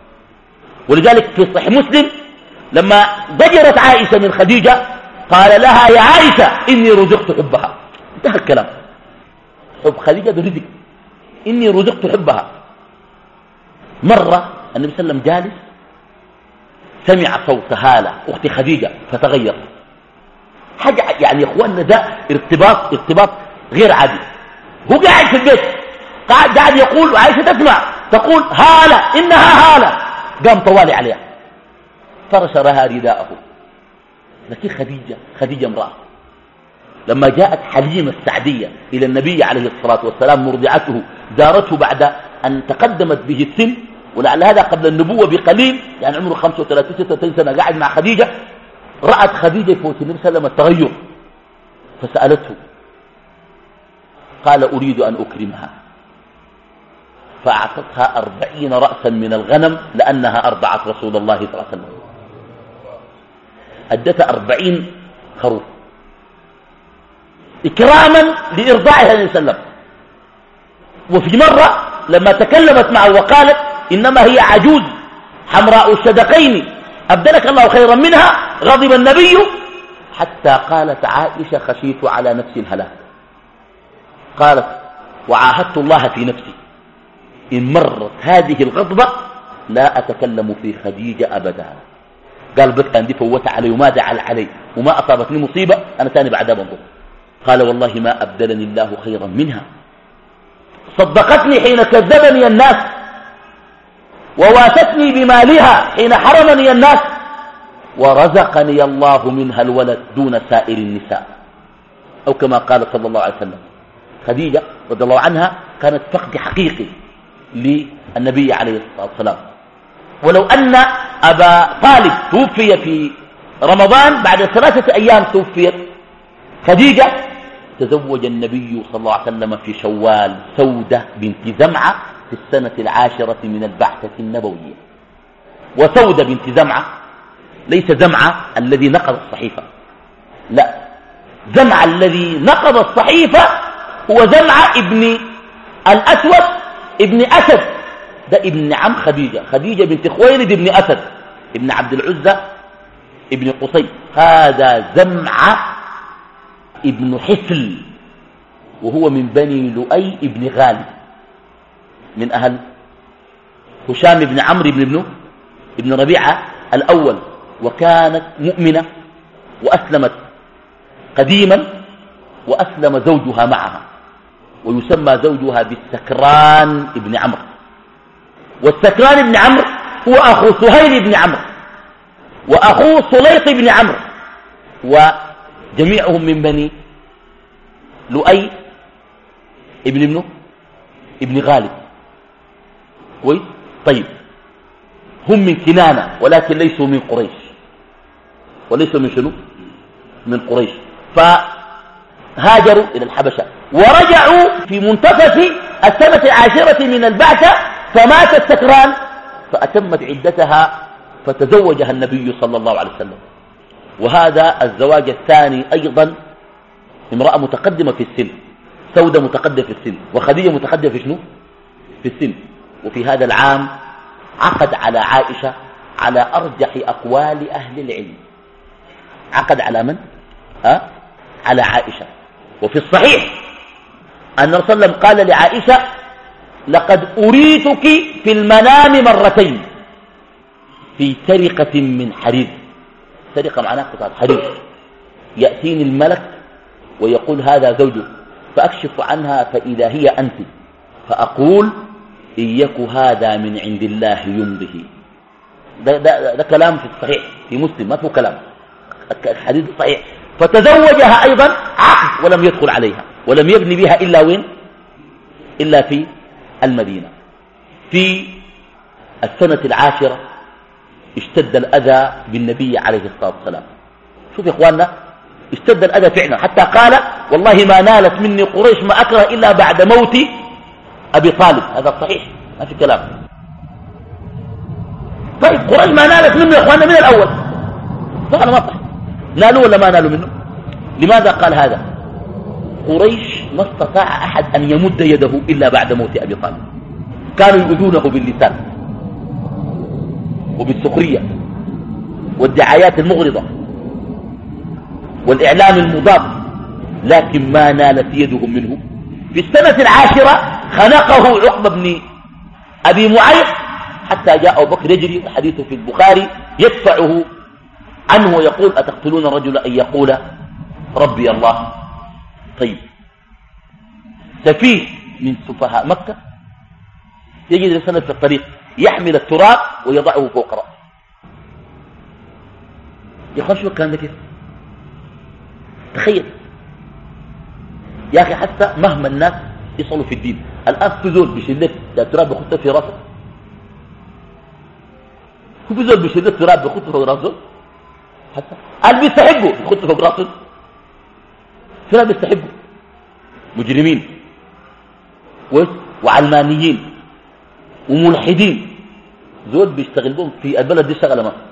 ولذلك في صحيح مسلم لما ضجرت عائشة من خديجة قال لها يا عائشة إني رزقت حبها. انتهى الكلام. حب خديجة برزق، إني رزقت حبها. مرة النبي صلى الله عليه وسلم جالس سمع صوت هالة أخت خديجة فتغير، حاجة يعني يا إخواننا ده ارتباط ارتباط غير عادي. هو قاعد في البيت قاعد قاعد يقول وعائشة تسمع تقول هالة إنها هالة، قام طوالي عليها فرش لها رداءه. لكن خديجة خديجة امرأة لما جاءت حليمة السعدية إلى النبي عليه الصلاة والسلام مرضعته زارته بعد أن تقدمت به السن، ولعل هذا قبل النبوة بقليل، يعني عمره خمسة وثلاثين ستة وثلاثين سنة قاعد مع خديجة. رأت خديجة فوت النبي صلى الله عليه وسلم التغير فسألته، قال أريد أن أكرمها، فأعطتها أربعين رأسا من الغنم لأنها أرضعت رسول الله صلى الله عليه وسلم، أدتها أربعين خروف إكراما لإرضاعها صلى الله عليه وسلم. وفي مرة لما تكلمت معه وقالت إنما هي عجوز حمراء الشدقين أبدلك الله خيرا منها، غضب النبي حتى قالت عائشة خشيت على نفسي الهلاك. قالت وعاهدت الله في نفسي إن مرت هذه الغضبة لا أتكلم في خديجة أبدا. قال بك أن دي فوت علي وما دعل علي وما أصابتني مصيبة أنا تاني بعدها بنظر. قال والله ما أبدلني الله خيرا منها، صدقتني حين كذبني الناس، وواتتني بمالها حين حرمني الناس، ورزقني الله منها الولد دون سائر النساء، أو كما قال صلى الله عليه وسلم. خديجة رضي الله عنها كانت فقد حقيقي للنبي عليه الصلاة والسلام. ولو أن أبا طالب توفي في رمضان بعد ثلاثة أيام توفيت خديجة، تزوج النبي صلى الله عليه وسلم في شوال سودة بنت زمعة في السنة العاشرة من البعثة النبوية. وسودة بنت زمعة ليس زمعة الذي نقض الصحيفة، لا، زمعة الذي نقض الصحيفة هو زمعة ابن الأسود ابن أسد، ده ابن عم خديجة، خديجة بنت خويلد ابن أسد ابن عبد العزة ابن قصي. هذا زمعة ابن حسل وهو من بني لؤي ابن غالب من أهل هشام بن عمرو بن ابن ابن ربيعة الأول، وكانت مؤمنة وأسلمت قديما، وأسلم زوجها معها، ويسمى زوجها بالسكران ابن عمرو. والسكران ابن عمرو هو أخو سهيل بن عمرو وأخوه سليط بن عمرو، وجميعهم من بني لؤي ابن ابنه ابن غالب. كويس. طيب هم من كنانة ولكن ليسوا من قريش، وليسوا من شنو؟ من قريش. فهاجروا إلى الحبشة ورجعوا في منتصف السنة العاشرة من البعثة، فماتت سكران فأتمت عدتها فتزوجها النبي صلى الله عليه وسلم. وهذا الزواج الثاني أيضا، امرأة متقدمة في السن، سودة متقدمة في السن، وخديجة متقدمة في شنو؟ في السن. وفي هذا العام عقد على عائشة على أرجح أقوال أهل العلم. عقد على من؟ أه؟ على عائشة. وفي الصحيح أن الرسول صلى الله عليه وسلم قال لعائشة: لقد أريتك في المنام مرتين في سرقة من حرير. سرقة معناها قطعة حرير. يأتيني الملك ويقول هذا زوجك، فأكشف عنها فإذا هي أنت، فأقول إن يك هذا من عند الله يمضه. ده, ده, ده كلام في الصحيح في مسلم، ما فيه كلام، الحديث صحيح. فتزوجها أيضا عقد ولم يدخل عليها ولم يبني بها إلا وين؟ إلا في المدينة. في السنة العاشرة اشتد الأذى بالنبي عليه الصلاة والسلام. شوف يا إخواننا، اشتد الأذى فعلا، حتى قال: والله ما نالت مني قريش ما أكره إلا بعد موت أبي طالب. هذا صحيح، ما في كلام. طيب قريش ما نالت منه يا إخواننا من الأول، فأنا ما صح نالوا ولا ما نالوا منه؟ لماذا قال هذا؟ قريش ما استطاع أحد أن يمد يده إلا بعد موت أبي طالب. كانوا يؤذونه باللسان وبالسخرية والدعايات المغرضة والإعلام المضاد، لكن ما نالت يدهم منه. في السنة العاشرة خنقه عقبة بن أبي معيط حتى جاء أبو بكر يجري، وحديثه في البخاري، يدفعه عنه ويقول: أتقتلون الرجل أن يقول ربي الله؟ طيب سفيه من سفهاء مكة يجد رسالة في الطريق يحمل التراب ويضعه فوق رأسه. يا أخوان شو الكلام ده كيف؟ تخيل يا أخي، حتى مهما الناس يصلوا في الدين، الآن في زول بشلت التراب بخطه في رأسه، في زول بشلت التراب بخطه فوق رأسه، حتى اللي بيستحبوا يخطه فوق رأسه، في ناس بيستحبوا مجرمين وعلمانيين وملحدين، زول بيشتغل بهم في البلد دي شغله ما،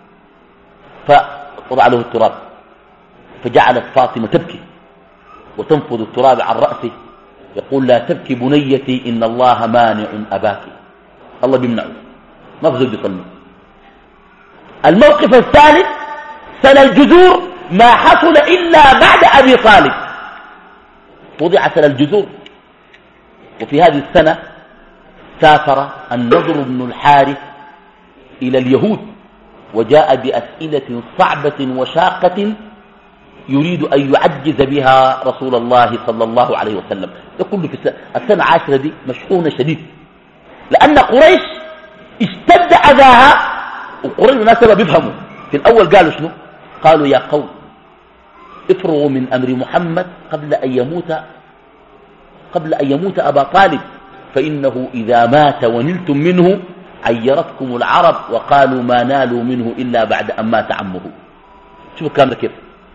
فوضع له التراب، فجعلت فاطمة تبكي وتنفض التراب عن رأسه، يقول: لا تبكي بنيتي إن الله مانع أباك. الله بيمنعه، ما في زول بيصلي. الموقف الثالث سنة الجذور، ما حصل إلا بعد أبي طالب، وضع سنة الجذور. وفي هذه السنة سافر النضر بن الحارث إلى اليهود وجاء بأسئلة صعبة وشاقة يريد أن يعجز بها رسول الله صلى الله عليه وسلم. ده كله في السنة, السنة عاشرة دي مشحونة شديد، لأن قريش اشتد أذاها. وقريش الناس بيفهموا في الأول قالوا شنو؟ قالوا: يا قوم افرغوا من أمر محمد قبل أن يموت قبل أن يموت أبا طالب، فإنه إذا مات ونلتم منه عيرتكم العرب وقالوا ما نالوا منه إلا بعد أن مات عمه. شوفوا الكلام ده كيف.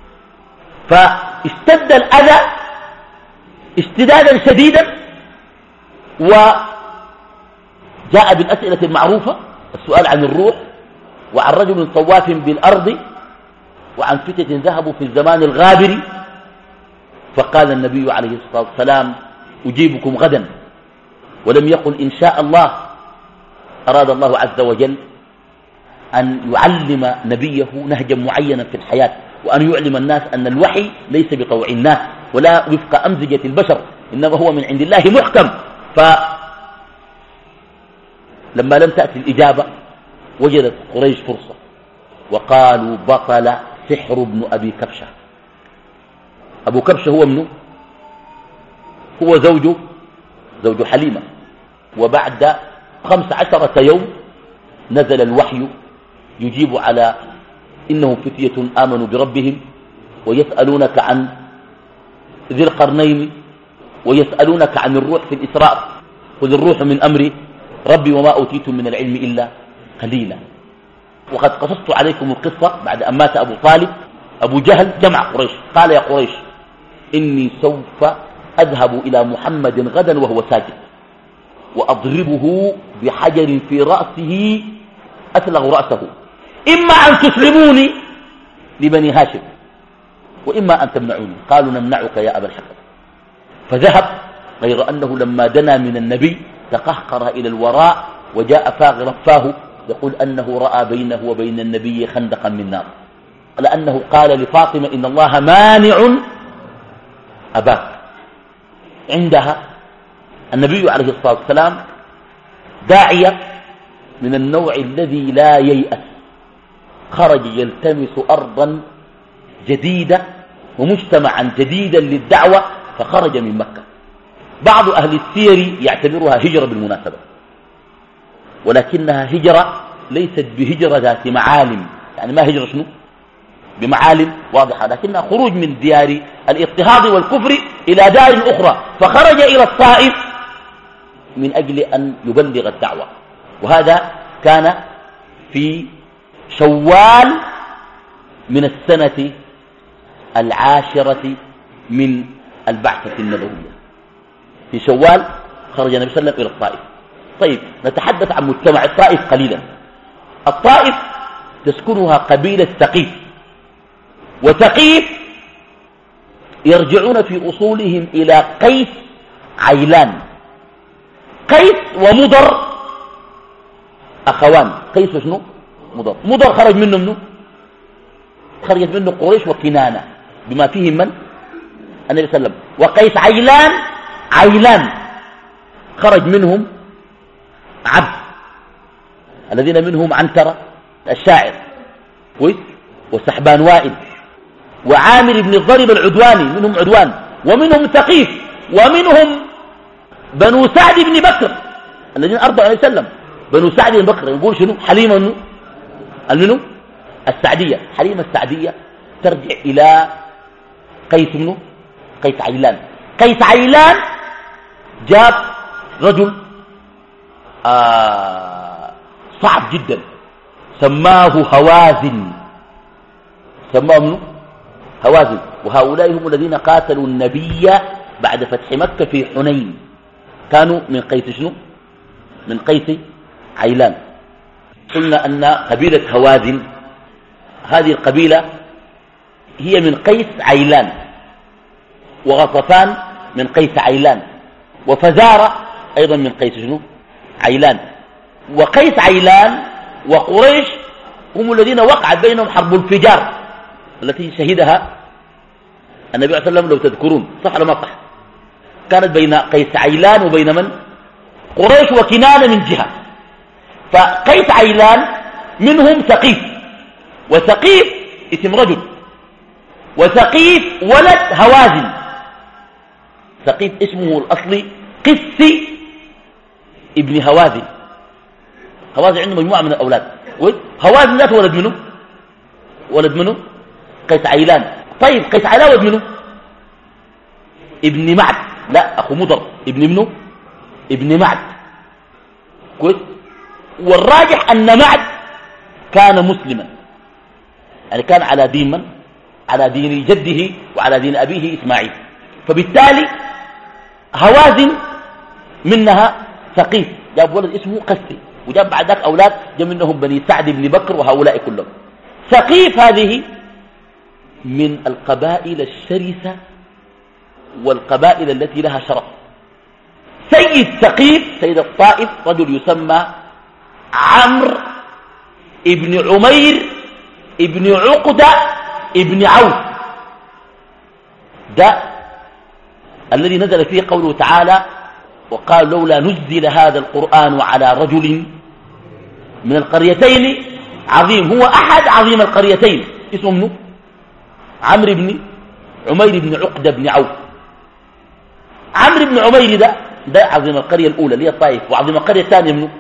فاشتد الأذى اشتدادا شديدا، وجاء بالأسئلة المعروفة: السؤال عن الروح، وعن رجل طواف بالأرض، وعن فتة ذهبوا في الزمان الغابر. فقال النبي عليه الصلاة والسلام: أجيبكم غدا. ولم يقل إن شاء الله. أراد الله عز وجل أن يعلم نبيه نهجا معينا في الحياة، وأن يعلم الناس أن الوحي ليس بطوع الناس ولا وفق أمزجة البشر، إنما هو من عند الله محكم. فلما لم تأتي الإجابة وجدت قريش فرصة، وقالوا: بطل سحر ابن أبي كبشة. أبو كبشة هو منه؟ هو زوجه زوج حليمة. وبعد خمس عشرة يوم نزل الوحي يجيب على إنهم فتية آمنوا بربهم ويسألونك عن ذي القرنين ويسألونك عن الروح في الإسراء، خذ الروح من أمر ربي وما أوتيتم من العلم إلا قليلا. وقد قصصت عليكم القصة بعد أن مات أبو طالب. أبو جهل جمع قريش قال يا قريش إني سوف أذهب إلى محمد غدا وهو ساجد وأضربه بحجر في رأسه أسلغ رأسه، إما أن تسلموني لبني هاشم وإما أن تمنعوني. قالوا نمنعك يا أبا الحكم. فذهب، غير أنه لما دنا من النبي تقهقر إلى الوراء وجاء فاغرا فاه يقول أنه رأى بينه وبين النبي خندقا من نار، لأنه قال لفاطمة إن الله مانع أباك. عندها النبي عليه الصلاة والسلام داعية من النوع الذي لا ييأس، خرج يلتمس أرضا جديدة ومجتمعا جديدا للدعوة، فخرج من مكة. بعض أهل السير يعتبرها هجرة بالمناسبة، ولكنها هجرة ليست بهجرة ذات معالم، يعني ما هجرة شنو بمعالم واضحة، لكنها خروج من ديار الاضطهاد والكفر إلى دار أخرى. فخرج إلى الطائف من أجل أن يبلغ الدعوة، وهذا كان في شوال من السنة العاشرة من البعثة النبوية. في شوال خرج النبي صلى الله عليه وسلم إلى الطائف. طيب نتحدث عن مجتمع الطائف قليلا. الطائف تسكنها قبيلة ثقيف، وثقيف يرجعون في أصولهم إلى قيس عيلان. قيس ومضر أخوان. قيس وشنو مضر. مضر خرج منه منه خرجت منه قريش وكنانة بما فيهم من النبي صلى الله عليه وسلم. وقيس عيلان عيلان خرج منهم عبد الذين منهم عنترة الشاعر كويس، وسحبان وائل، وعامر بن الضرب العدواني منهم عدوان، ومنهم ثقيف، ومنهم بنو سعد بن بكر الذين أرضوا عليه وسلم. بنو سعد بن بكر نقول شنو حليمة منه السعدية. حليمة السعدية ترجع إلى قيس منه قيس عيلان. قيس عيلان جاب رجل آه صعب جدا سماه هوازن. سماه منه هوازن. وهؤلاء هم الذين قاتلوا النبي بعد فتح مكة في حنين، كانوا من قيس شنو من قيس عيلان. قلنا أن قبيلة هوازن هذه القبيلة هي من قيس عيلان، وغطفان من قيس عيلان، وفزارة أيضا من قيس شنو عيلان. وقيس عيلان وقريش هم الذين وقعت بينهم حرب الفجار التي شهدها النبي صلى الله عليه وسلم لو تذكرون، صح ولا ما صح؟ كانت بين قيس عيلان وبين من؟ قريش وكنانة من جهة. فقيس عيلان منهم ثقيف، وثقيف اسم رجل، وثقيف ولد هوازن. ثقيف اسمه الأصلي قسي ابن هوازن. هوازن عنده مجموعة من الأولاد. هوازن ذات ولد منه ولد منه قيس عيلان. طيب قيس عيلان ولد منه ابن معد، لا أخو مضر، ابن منه ابن معد كويس. والراجح أن معد كان مسلما، يعني كان على دين من؟ على دين جده وعلى دين أبيه إسماعيل. فبالتالي هوازن منها ثقيف جاب ولد اسمه قسي، وجاب بعد ذلك أولاد جاء منهم بني سعد بن بكر وهؤلاء كلهم. ثقيف هذه من القبائل الشرسة والقبائل التي لها شرف. سيد ثقيف سيد الطائف رجل يسمى عمرو ابن عمير ابن عقدة ابن عوف، ده الذي نزل فيه قوله تعالى وقال لولا نزل هذا القرآن على رجل من القريتين عظيم. هو أحد عظيم القريتين اسمه منه عمرو بن عمير بن عقدة بن عوف. عمرو بن عمير ده ده عظيم القرية الأولى اللي هي الطائف، وعظيم القرية الثانية منه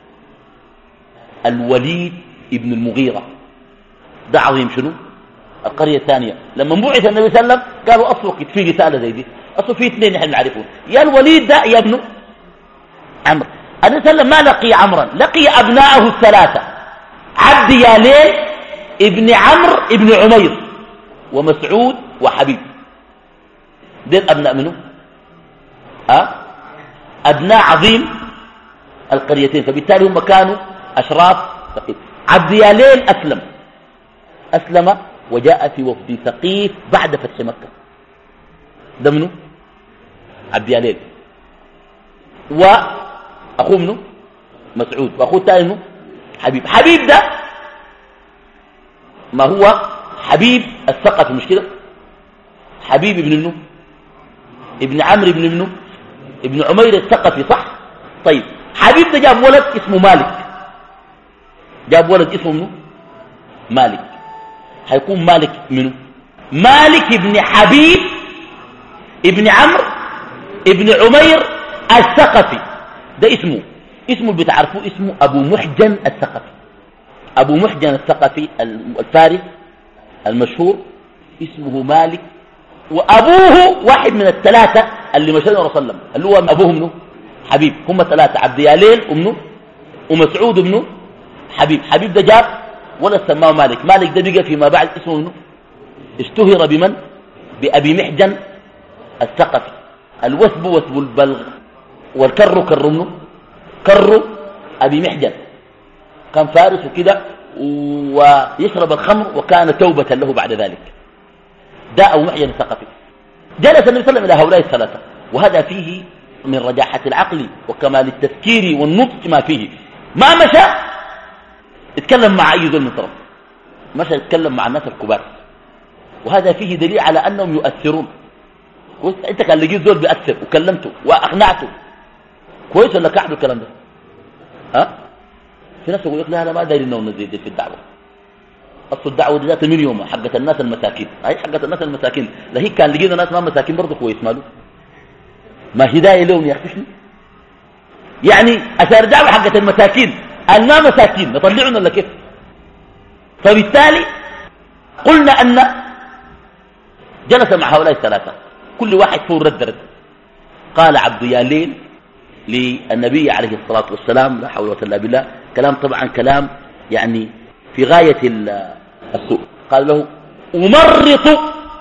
الوليد ابن المغيرة، ده عظيم شنو القرية الثانية. لما بعث النبي صلى الله عليه وسلم قالوا أصله في رسالة زي دي، أصله في اثنين نحن نعرفون، يا الوليد ده يا ابنه عمرو. النبي صلى الله عليه وسلم ما لقي عمرا، لقي أبناءه الثلاثة، عبد يالين ابن عمرو ابن عمير ومسعود وحبيب. دين أبناء منه أه؟ أبناء عظيم القريتين، فبالتالي هم كانوا أشراف ثقيف. عبد يالين أسلم أسلم وجاء في وفد ثقيف بعد فتح مكة. ده منه عبد يالين، وأخوه منه مسعود، وأخوه الثاني منه حبيب. حبيب ده ما هو حبيب الثقفي مش كده؟ حبيب ابن منه ابن عمرو ابن منه ابن عمير الثقفي، صح؟ طيب حبيب ده جاب ولد اسمه مالك، جاب ولد اسمه منه مالك. هيكون مالك منه مالك ابن حبيب ابن عمرو ابن عمير الثقفي. ده اسمه اسمه اللي بتعرفوه اسمه أبو محجن الثقفي. أبو محجن الثقفي الفارس المشهور اسمه مالك، وأبوه واحد من الثلاثة اللي مشهدوا رسول الله اللي هو أبوه منه حبيب. هم ثلاثة، عبد يالين ابنه ومسعود ابنه حبيب. حبيب ده جاب ولا سماه مالك. مالك ده بقى فيما بعد اسمه منه اشتهر بمن؟ بأبي محجن الثقفي. الوثب وثب البلغ والكر كر منه كر أبي محجن، كان فارس وكده ويشرب الخمر وكان توبة له بعد ذلك. ده أبو محجن الثقفي. جلس النبي صلى الله عليه وسلم إلى هؤلاء الثلاثة، وهذا فيه من رجاحة العقل وكمال التفكير والنطق ما فيه. ما مشى اتكلم مع أي ذل من طرف، مشى يتكلم مع الناس الكبار، وهذا فيه دليل على أنهم يؤثرون. انت كان لقيت ذول بيأثر وكلمته وأقنعته كويس ولا كعب الكلام ده؟ ها؟ في ناس يقول لك لا أنا ما داير إنه نزيد في الدعوة. أصل الدعوة دي ذات من يوم حقت الناس المساكين، هاي حقت الناس المساكين. لهيك كان لقينا ناس ما مساكين برضه كويس ماله؟ ما هداية لهم يخفشني؟ يعني أثار الدعوة حقت المساكين الما مساكين نطلعون ولا كيف؟ فبالتالي قلنا أن جلس مع هؤلاء الثلاثة كل واحد فور رد رد. قال عبد يالين للنبي عليه الصلاة والسلام لا حول ولا قوة إلا بالله كلام طبعا كلام يعني في غاية السوء. قال له أمرط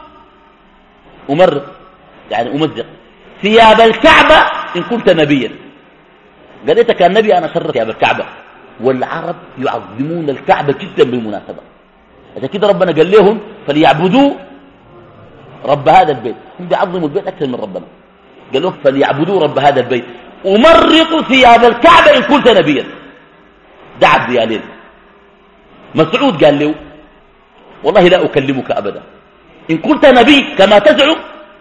أمرط يعني أمزق ثياب الكعبة إن كنت نبيا. قال إنت كان نبي أنا شرت ثياب الكعبة، والعرب يعظمون الكعبة جدا بالمناسبة، عشان كده ربنا قال لهم فليعبدوا رب هذا البيت. هم بيعظموا البيت أكثر من ربنا، قال لهم فليعبدوا رب هذا البيت أمرط ثياب الكعبة إن كنت نبيا. ده عبد يالين. مسعود قال له والله لا أكلمك أبدا، إن كنت نبي كما تزعم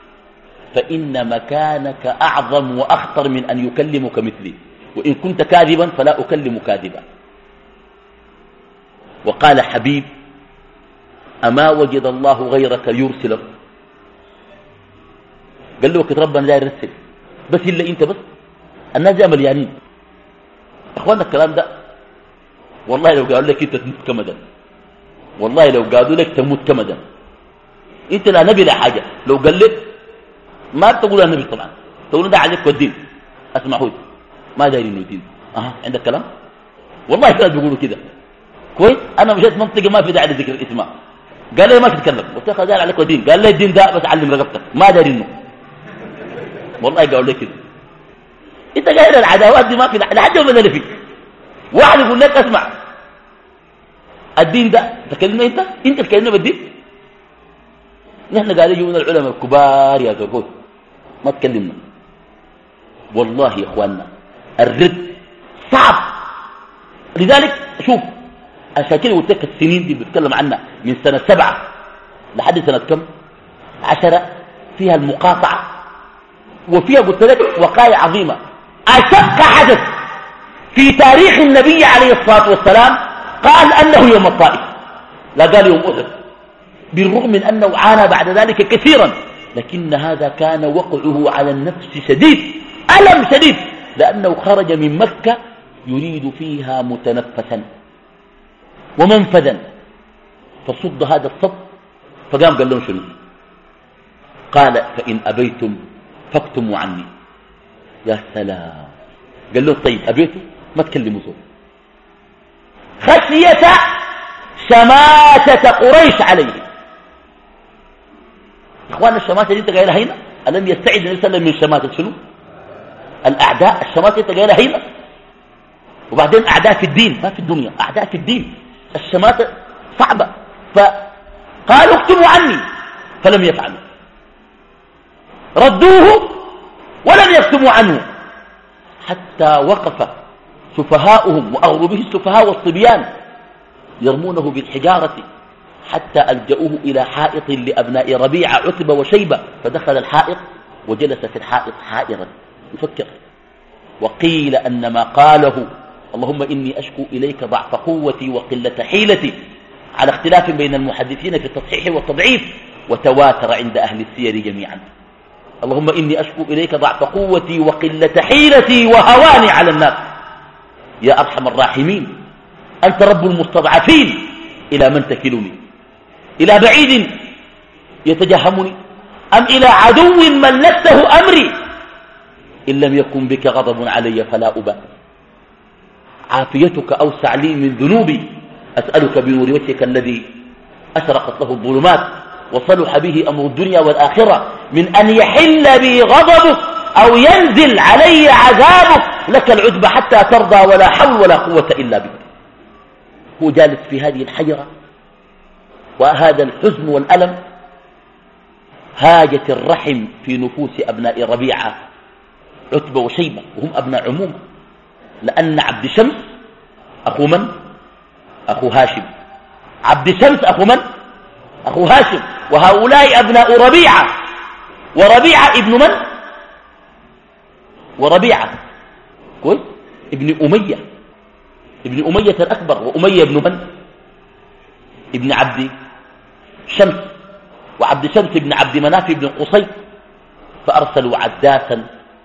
فإن مكانك أعظم وأخطر من أن يكلمك مثلي، وإن كنت كاذبا فلا أكلم كاذبا. وقال حبيب أما وجد الله غيرك يرسله؟ قال له وقت ربنا لا يرسل بس إلا أنت بس، الناس جاء مليانين. أخوانا الكلام ده والله لو قالوا لك أنت تموت كمدا، والله لو قالوا لك تموت كمدا. أنت لا نبي لا حاجة. لو قال لك ما تقول النبي طبعا، تقول ده عليك والدين اسمعوا ما دايرين انه دين. اها عندك كلام؟ والله كانوا بيقولوا كده كويس. انا مشيت منطقه ما في داعي لذكر الاسماء، قال لي ما تتكلم، قلت له داير عليك والدين، قال لي الدين ده بس علم رقبتك ما دايرينه. والله قالوا لي كده. انت قايل العداوات دي ما في لحد يوم اللي فيك واحد يقول لك اسمع الدين ده تكلمنا انت انت تكلمنا بالدين. نحن قاعدين يجون العلماء الكبار يا زوجوت ما تكلمنا. والله يا اخواننا الرد صعب. لذلك شوف عشان كده قلت لك السنين دي بتكلم عنها من سنه سبعه لحد سنه كم؟ عشره فيها المقاطعه، وفيها قلت لك وقائع عظيمه. اشق حدث في تاريخ النبي عليه الصلاه والسلام قال انه يوم الطائف، لا قال يوم احد، بالرغم من أنه عانى بعد ذلك كثيرا، لكن هذا كان وقعه على النفس شديد، ألم شديد، لأنه خرج من مكة يريد فيها متنفسا ومنفذا فصد هذا الصد. فقام قال لهم شنو؟ قال فإن أبيتم فاكتموا عني. يا سلام قال له طيب أبيته ما تكلموا زول خشية شماتة قريش عليه. إخواننا الشماتة دي انت قايلها هنا؟ ألم يستعد النبي صلى الله عليه وسلم من شماتة شنو؟ الأعداء. الشماتة انت قايلها هنا. وبعدين أعداء في الدين ما في الدنيا، أعداء في الدين. الشماتة صعبة. فقالوا اكتبوا عني فلم يفعلوا، ردوه ولم يكتبوا عنه حتى وقف سفهاؤهم وأغروا به السفهاء والصبيان يرمونه بالحجارة حتى ألجأوه إلى حائط لأبناء ربيعة عتبة وشيبة، فدخل الحائط وجلس في الحائط حائرا يفكر. وقيل أن ما قاله اللهم إني أشكو إليك ضعف قوتي وقلة حيلتي على اختلاف بين المحدثين في التصحيح والتضعيف، وتواتر عند أهل السير جميعا. اللهم إني أشكو إليك ضعف قوتي وقلة حيلتي وهواني على الناس يا أرحم الراحمين، أنت رب المستضعفين، إلى من تكلني؟ إلى بعيد يتجهمني أم إلى عدو ملكته أمري؟ إن لم يكن بك غضب علي فلا أبالي، عافيتك أوسع لي من ذنوبي، أسألك بنور وجهك الذي أشرقت له الظلمات وصلح به أمر الدنيا والآخرة من أن يحل بي غضبك أو ينزل علي عذابك، لك العتبى حتى ترضى ولا حول ولا قوة إلا بك. هو جالس في هذه الحيرة وهذا الحزن والألم، هاجت الرحم في نفوس أبناء ربيعة عتبة وشيبة وهم أبناء عموم، لأن عبد شمس أخو من؟ أخو هاشم. عبد شمس أخو من؟ أخو هاشم. وهؤلاء أبناء ربيعة، وربيعة ابن من؟ وربيعة كويس ابن أمية، ابن أمية الأكبر. وأمية ابن من؟ ابن عبد شمس، وعبد شمس ابن عبد مناف ابن قصي. فأرسلوا عداسا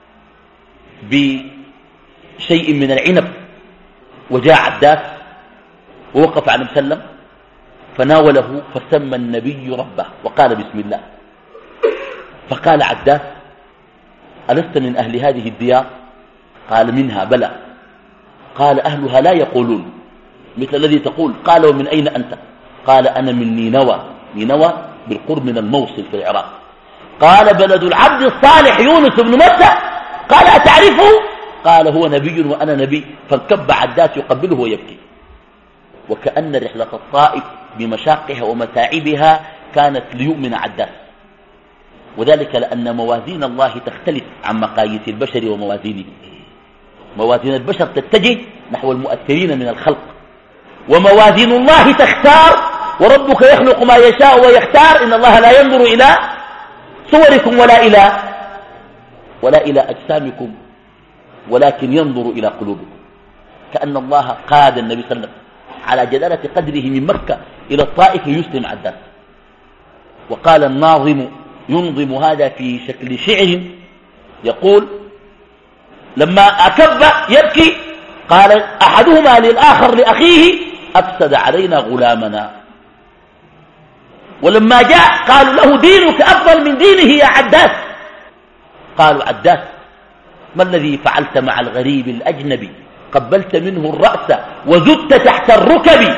بشيء من العنب، وجاء عداس ووقف على مسلم فناوله، فسمى النبي ربه وقال بسم الله. فقال عداس ألست من أهل هذه الديار؟ قال منها بلى. قال أهلها لا يقولون مثل الذي تقول. قال ومن أين أنت؟ قال أنا من نينوى. نينوى بالقرب من الموصل في العراق. قال بلد العبد الصالح يونس بن متى. قال أتعرفه؟ قال هو نبي وأنا نبي. فانكب عداس يقبله ويبكي. وكأن رحلة الطائف بمشاقها ومتاعبها كانت ليؤمن عداس، وذلك لأن موازين الله تختلف عن مقاييس البشر وموازينه. موازين البشر تتجه نحو المؤثرين من الخلق، وموازين الله تختار، وربك يخلق ما يشاء ويختار. إن الله لا ينظر إلى صوركم ولا إلى ولا إلى أجسامكم ولكن ينظر إلى قلوبكم. كأن الله قاد النبي صلى الله عليه وسلم على جلالة قدره من مكة إلى الطائف ليسلم عداس. وقال الناظم ينظم هذا في شكل شعر يقول لما أكب يبكي قال أحدهما للآخر لأخيه أفسد علينا غلامنا. ولما جاء قالوا له دينك أفضل من دينه يا عداس. قالوا عداس ما الذي فعلت مع الغريب الأجنبي؟ قبلت منه الرأس وزدت تحت الركب.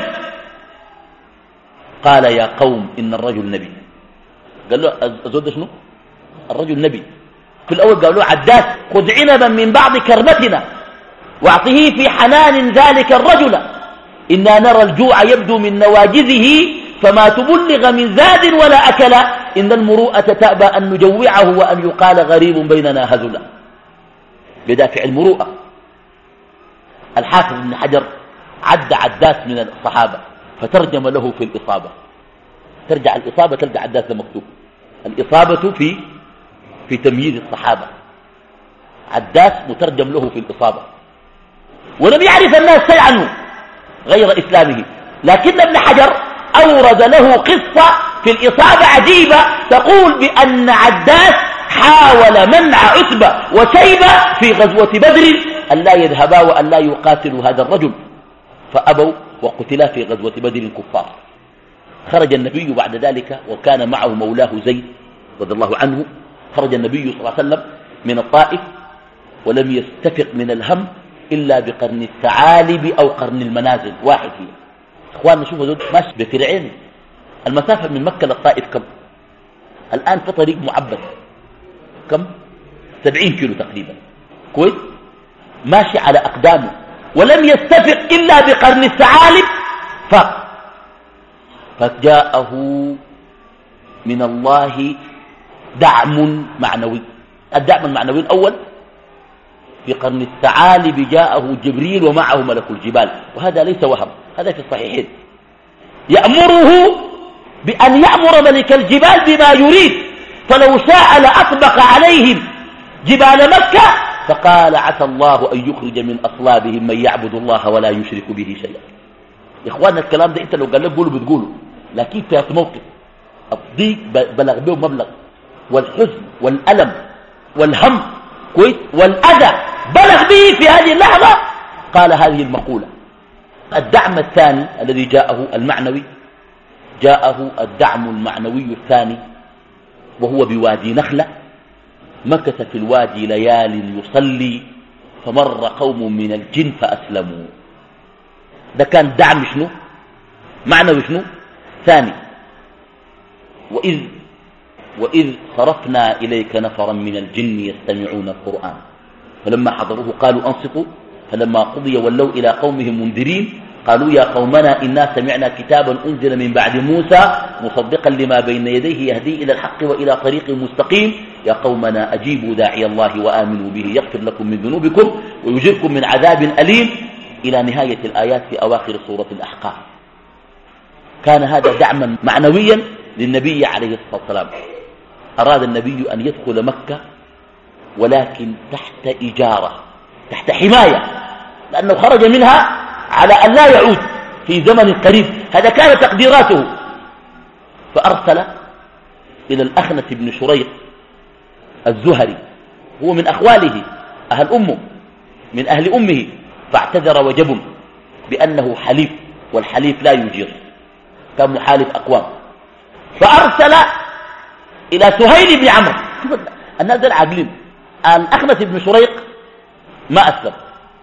قال يا قوم إن الرجل نبي. قال له أزود شنو؟ الرجل نبي. في الأول قالوا له عداس خذ عنبا من بعض كرمتنا واعطه في حنان ذلك الرجل، إنا نرى الجوع يبدو من نواجذه فما تبلغ من زاد ولا أكل، إن المروءة تأبى أن نجوعه وأن يقال غريب بيننا هزلا. بدافع المروءة. الحافظ بن حجر عد عداس من الصحابة فترجم له في الإصابة. ترجع الإصابة تلقى عداس مكتوب الإصابة في في تمييز الصحابة. عداس مترجم له في الإصابة. ولم يعرف الناس شيء عنه غير إسلامه، لكن ابن حجر أورد له قصة في الإصابة عجيبة تقول بأن عداس حاول منع عتبة وشيبة في غزوة بدر أن لا يذهبا وأن لا يقاتلوا هذا الرجل، فأبوا وقتلا في غزوة بدر الكفار. خرج النبي بعد ذلك وكان معه مولاه زيد رضي الله عنه. خرج النبي صلى الله عليه وسلم من الطائف ولم يستفق من الهم إلا بقرن الثعالب أو قرن المنازل، واحد فيه. إخواننا شوفوا دول ماشي بفرعين. المسافة من مكة للطائف كم؟ الآن في طريق معبد كم؟ سبعين كيلو تقريبا، كويس؟ ماشي على أقدامه ولم يستفق إلا بقرن الثعالب فاق. فجاءه من الله دعم معنوي. الدعم المعنوي الأول في قرن الثعالب جاءه جبريل ومعه ملك الجبال، وهذا ليس وهم، هذا في الصحيحين. يأمره بأن يأمر ملك الجبال بما يريد، فلو شاء لأطبق عليهم جبال مكة، فقال عسى الله أن يخرج من أصلابهم من يعبد الله ولا يشرك به شيئا. يا إخواننا الكلام ده أنت لو قال لك قولوا بتقولوا، لكن في موقف الضيق بلغ به مبلغ، والحزن والألم والهم كويس والأذى بلغ به في هذه اللحظة، قال هذه المقولة. الدعم الثاني الذي جاءه المعنوي، جاءه الدعم المعنوي الثاني وهو بوادي نخلة. مكث في الوادي ليال يصلي فمر قوم من الجن فأسلموا. ده كان دعم شنو؟ معنوي شنو؟ ثاني. وإذ وإذ صرفنا إليك نفرا من الجن يستمعون القرآن فلما حضروه قالوا أنصتوا فلما قضي ولوا إلى قومهم منذرين قالوا يا قومنا إنا سمعنا كتابا أنزل من بعد موسى مصدقا لما بين يديه يهدي إلى الحق وإلى طريق مستقيم يا قومنا أجيبوا داعي الله وآمنوا به يغفر لكم من ذنوبكم ويجركم من عذاب أليم إلى نهاية الآيات في أواخر سورة الأحقاف. كان هذا دعما معنويا للنبي عليه الصلاة والسلام. أراد النبي أن يدخل مكة ولكن تحت إجارة، تحت حماية، لأنه خرج منها على أن لا يعود في زمن قريب. هذا كان تقديراته. فأرسل إلى الأخنس بن شريق الزهري، هو من أخواله أهل أمه، من أهل أمه، فاعتذر وجبن بأنه حليف، والحليف لا يجير، كان محالف أقوام. فأرسل إلى سهيل بن عمرو. الناس دول عاقلين. الأخنس بن شريق ما أسلم،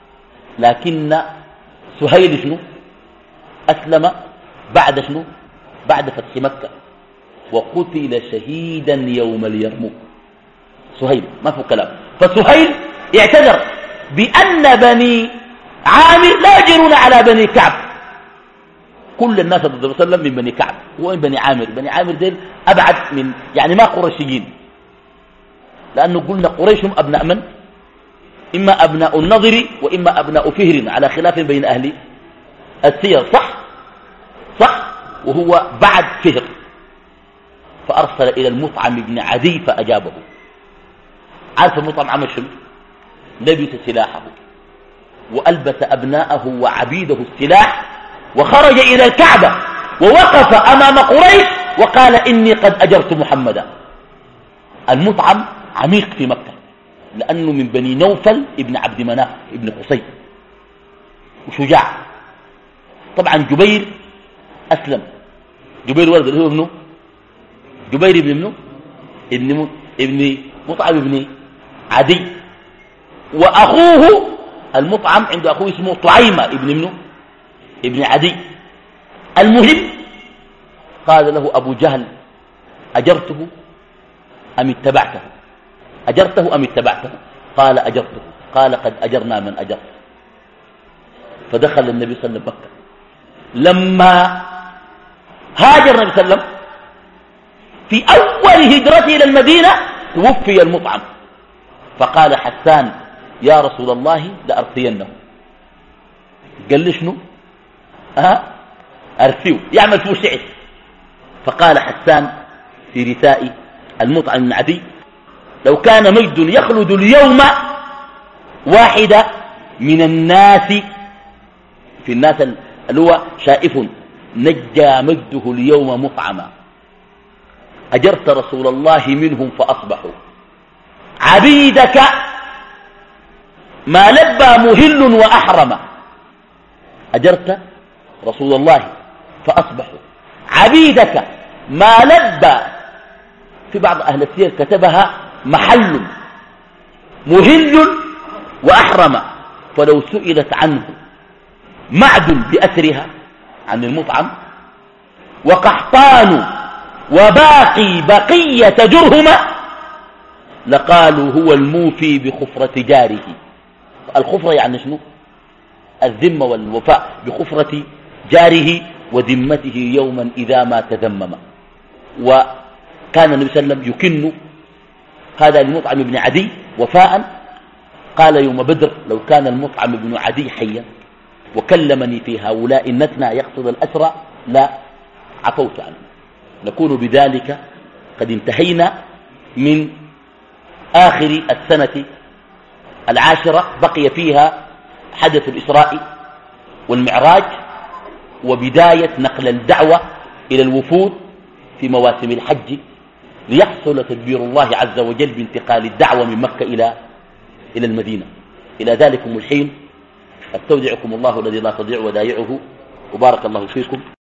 لكن سهيل شنو أسلم بعد شنو بعد فتح مكة، وقتل شهيدا يوم اليرموك. سهيل ما في كلام. فسهيل اعتذر بأن بني عامر لا يجرون على بني كعب. كل الناس ضد الرسول صلى الله عليه وسلم من بني كعب. هو من بني عامر. بني عامر ديل أبعد من يعني ما قريشيين، لأنه قلنا قريش أبناء من؟ إما أبناء النضر وإما أبناء فهر، على خلاف بين أهل السير. صح صح وهو بعد فهر. فأرسل إلى المطعم بن عدي فأجابه. عارف المطعم عمل شنو؟ لبس سلاحه وألبس أبناءه وعبيده السلاح وخرج إلى الكعبة ووقف أمام قريش وقال إني قد أجرت محمدا. المطعم عميق في مكة لأنه من بني نوفل ابن عبد مناف ابن قصي وشجاع. طبعا جبير أسلم. جبير ولد اللي هو ابنه جبير ابن ابنه ابن ابن مطعم ابن عدي، وأخوه المطعم عنده أخوه اسمه طعيمة ابن ابنه ابن عدي. المهم قال له أبو جهل أجرته أم اتبعته؟ أجرته أم اتبعته؟ قال أجرته. قال قد أجرنا من أجر. فدخل النبي صلى الله عليه وسلم مكة. لما هاجر النبي صلى الله عليه وسلم في أول هجرته إلى المدينة توفي المطعم، فقال حسان يا رسول الله لأرثينه. قال لي شنو؟ أه؟ أرثيه، يعمل فيه شعر. فقال حسان في رثاء المطعم بن عدي لو كان مجد يخلد اليوم واحدة من الناس، في الناس اللي هو شائف، نجى مجده اليوم مطعما. أجرت رسول الله منهم فأصبحوا عبيدك ما لبى مهل وأحرم. أجرت رسول الله فأصبحوا عبيدك ما لبى. في بعض أهل السير كتبها محل مهل وأحرم فلو سئلت عنه معد بأسرها عن المطعم، وقحطان وباقي بقية جرهما لقالوا هو الموفي بخفرة جاره. الخفرة يعني شنو؟ الذمة والوفاء بخفرة جاره وذمته يوما إذا ما تذمم. وكان النبي صلى الله عليه وسلم يكن هذا المطعم بن عدي وفاء، قال يوم بدر لو كان المطعم بن عدي حيا وكلمني في هؤلاء النتنى يقصد الأسرى لا عفوت عنه. نكون بذلك قد انتهينا من آخر السنة العاشرة، بقي فيها حدث الإسراء والمعراج وبداية نقل الدعوة إلى الوفود في مواسم الحج ليحصل تدبير الله عز وجل بانتقال الدعوة من مكة إلى إلى المدينة. إلى ذلكم الحين استودعكم الله الذي لا تضيع ودائعه، وبارك الله فيكم.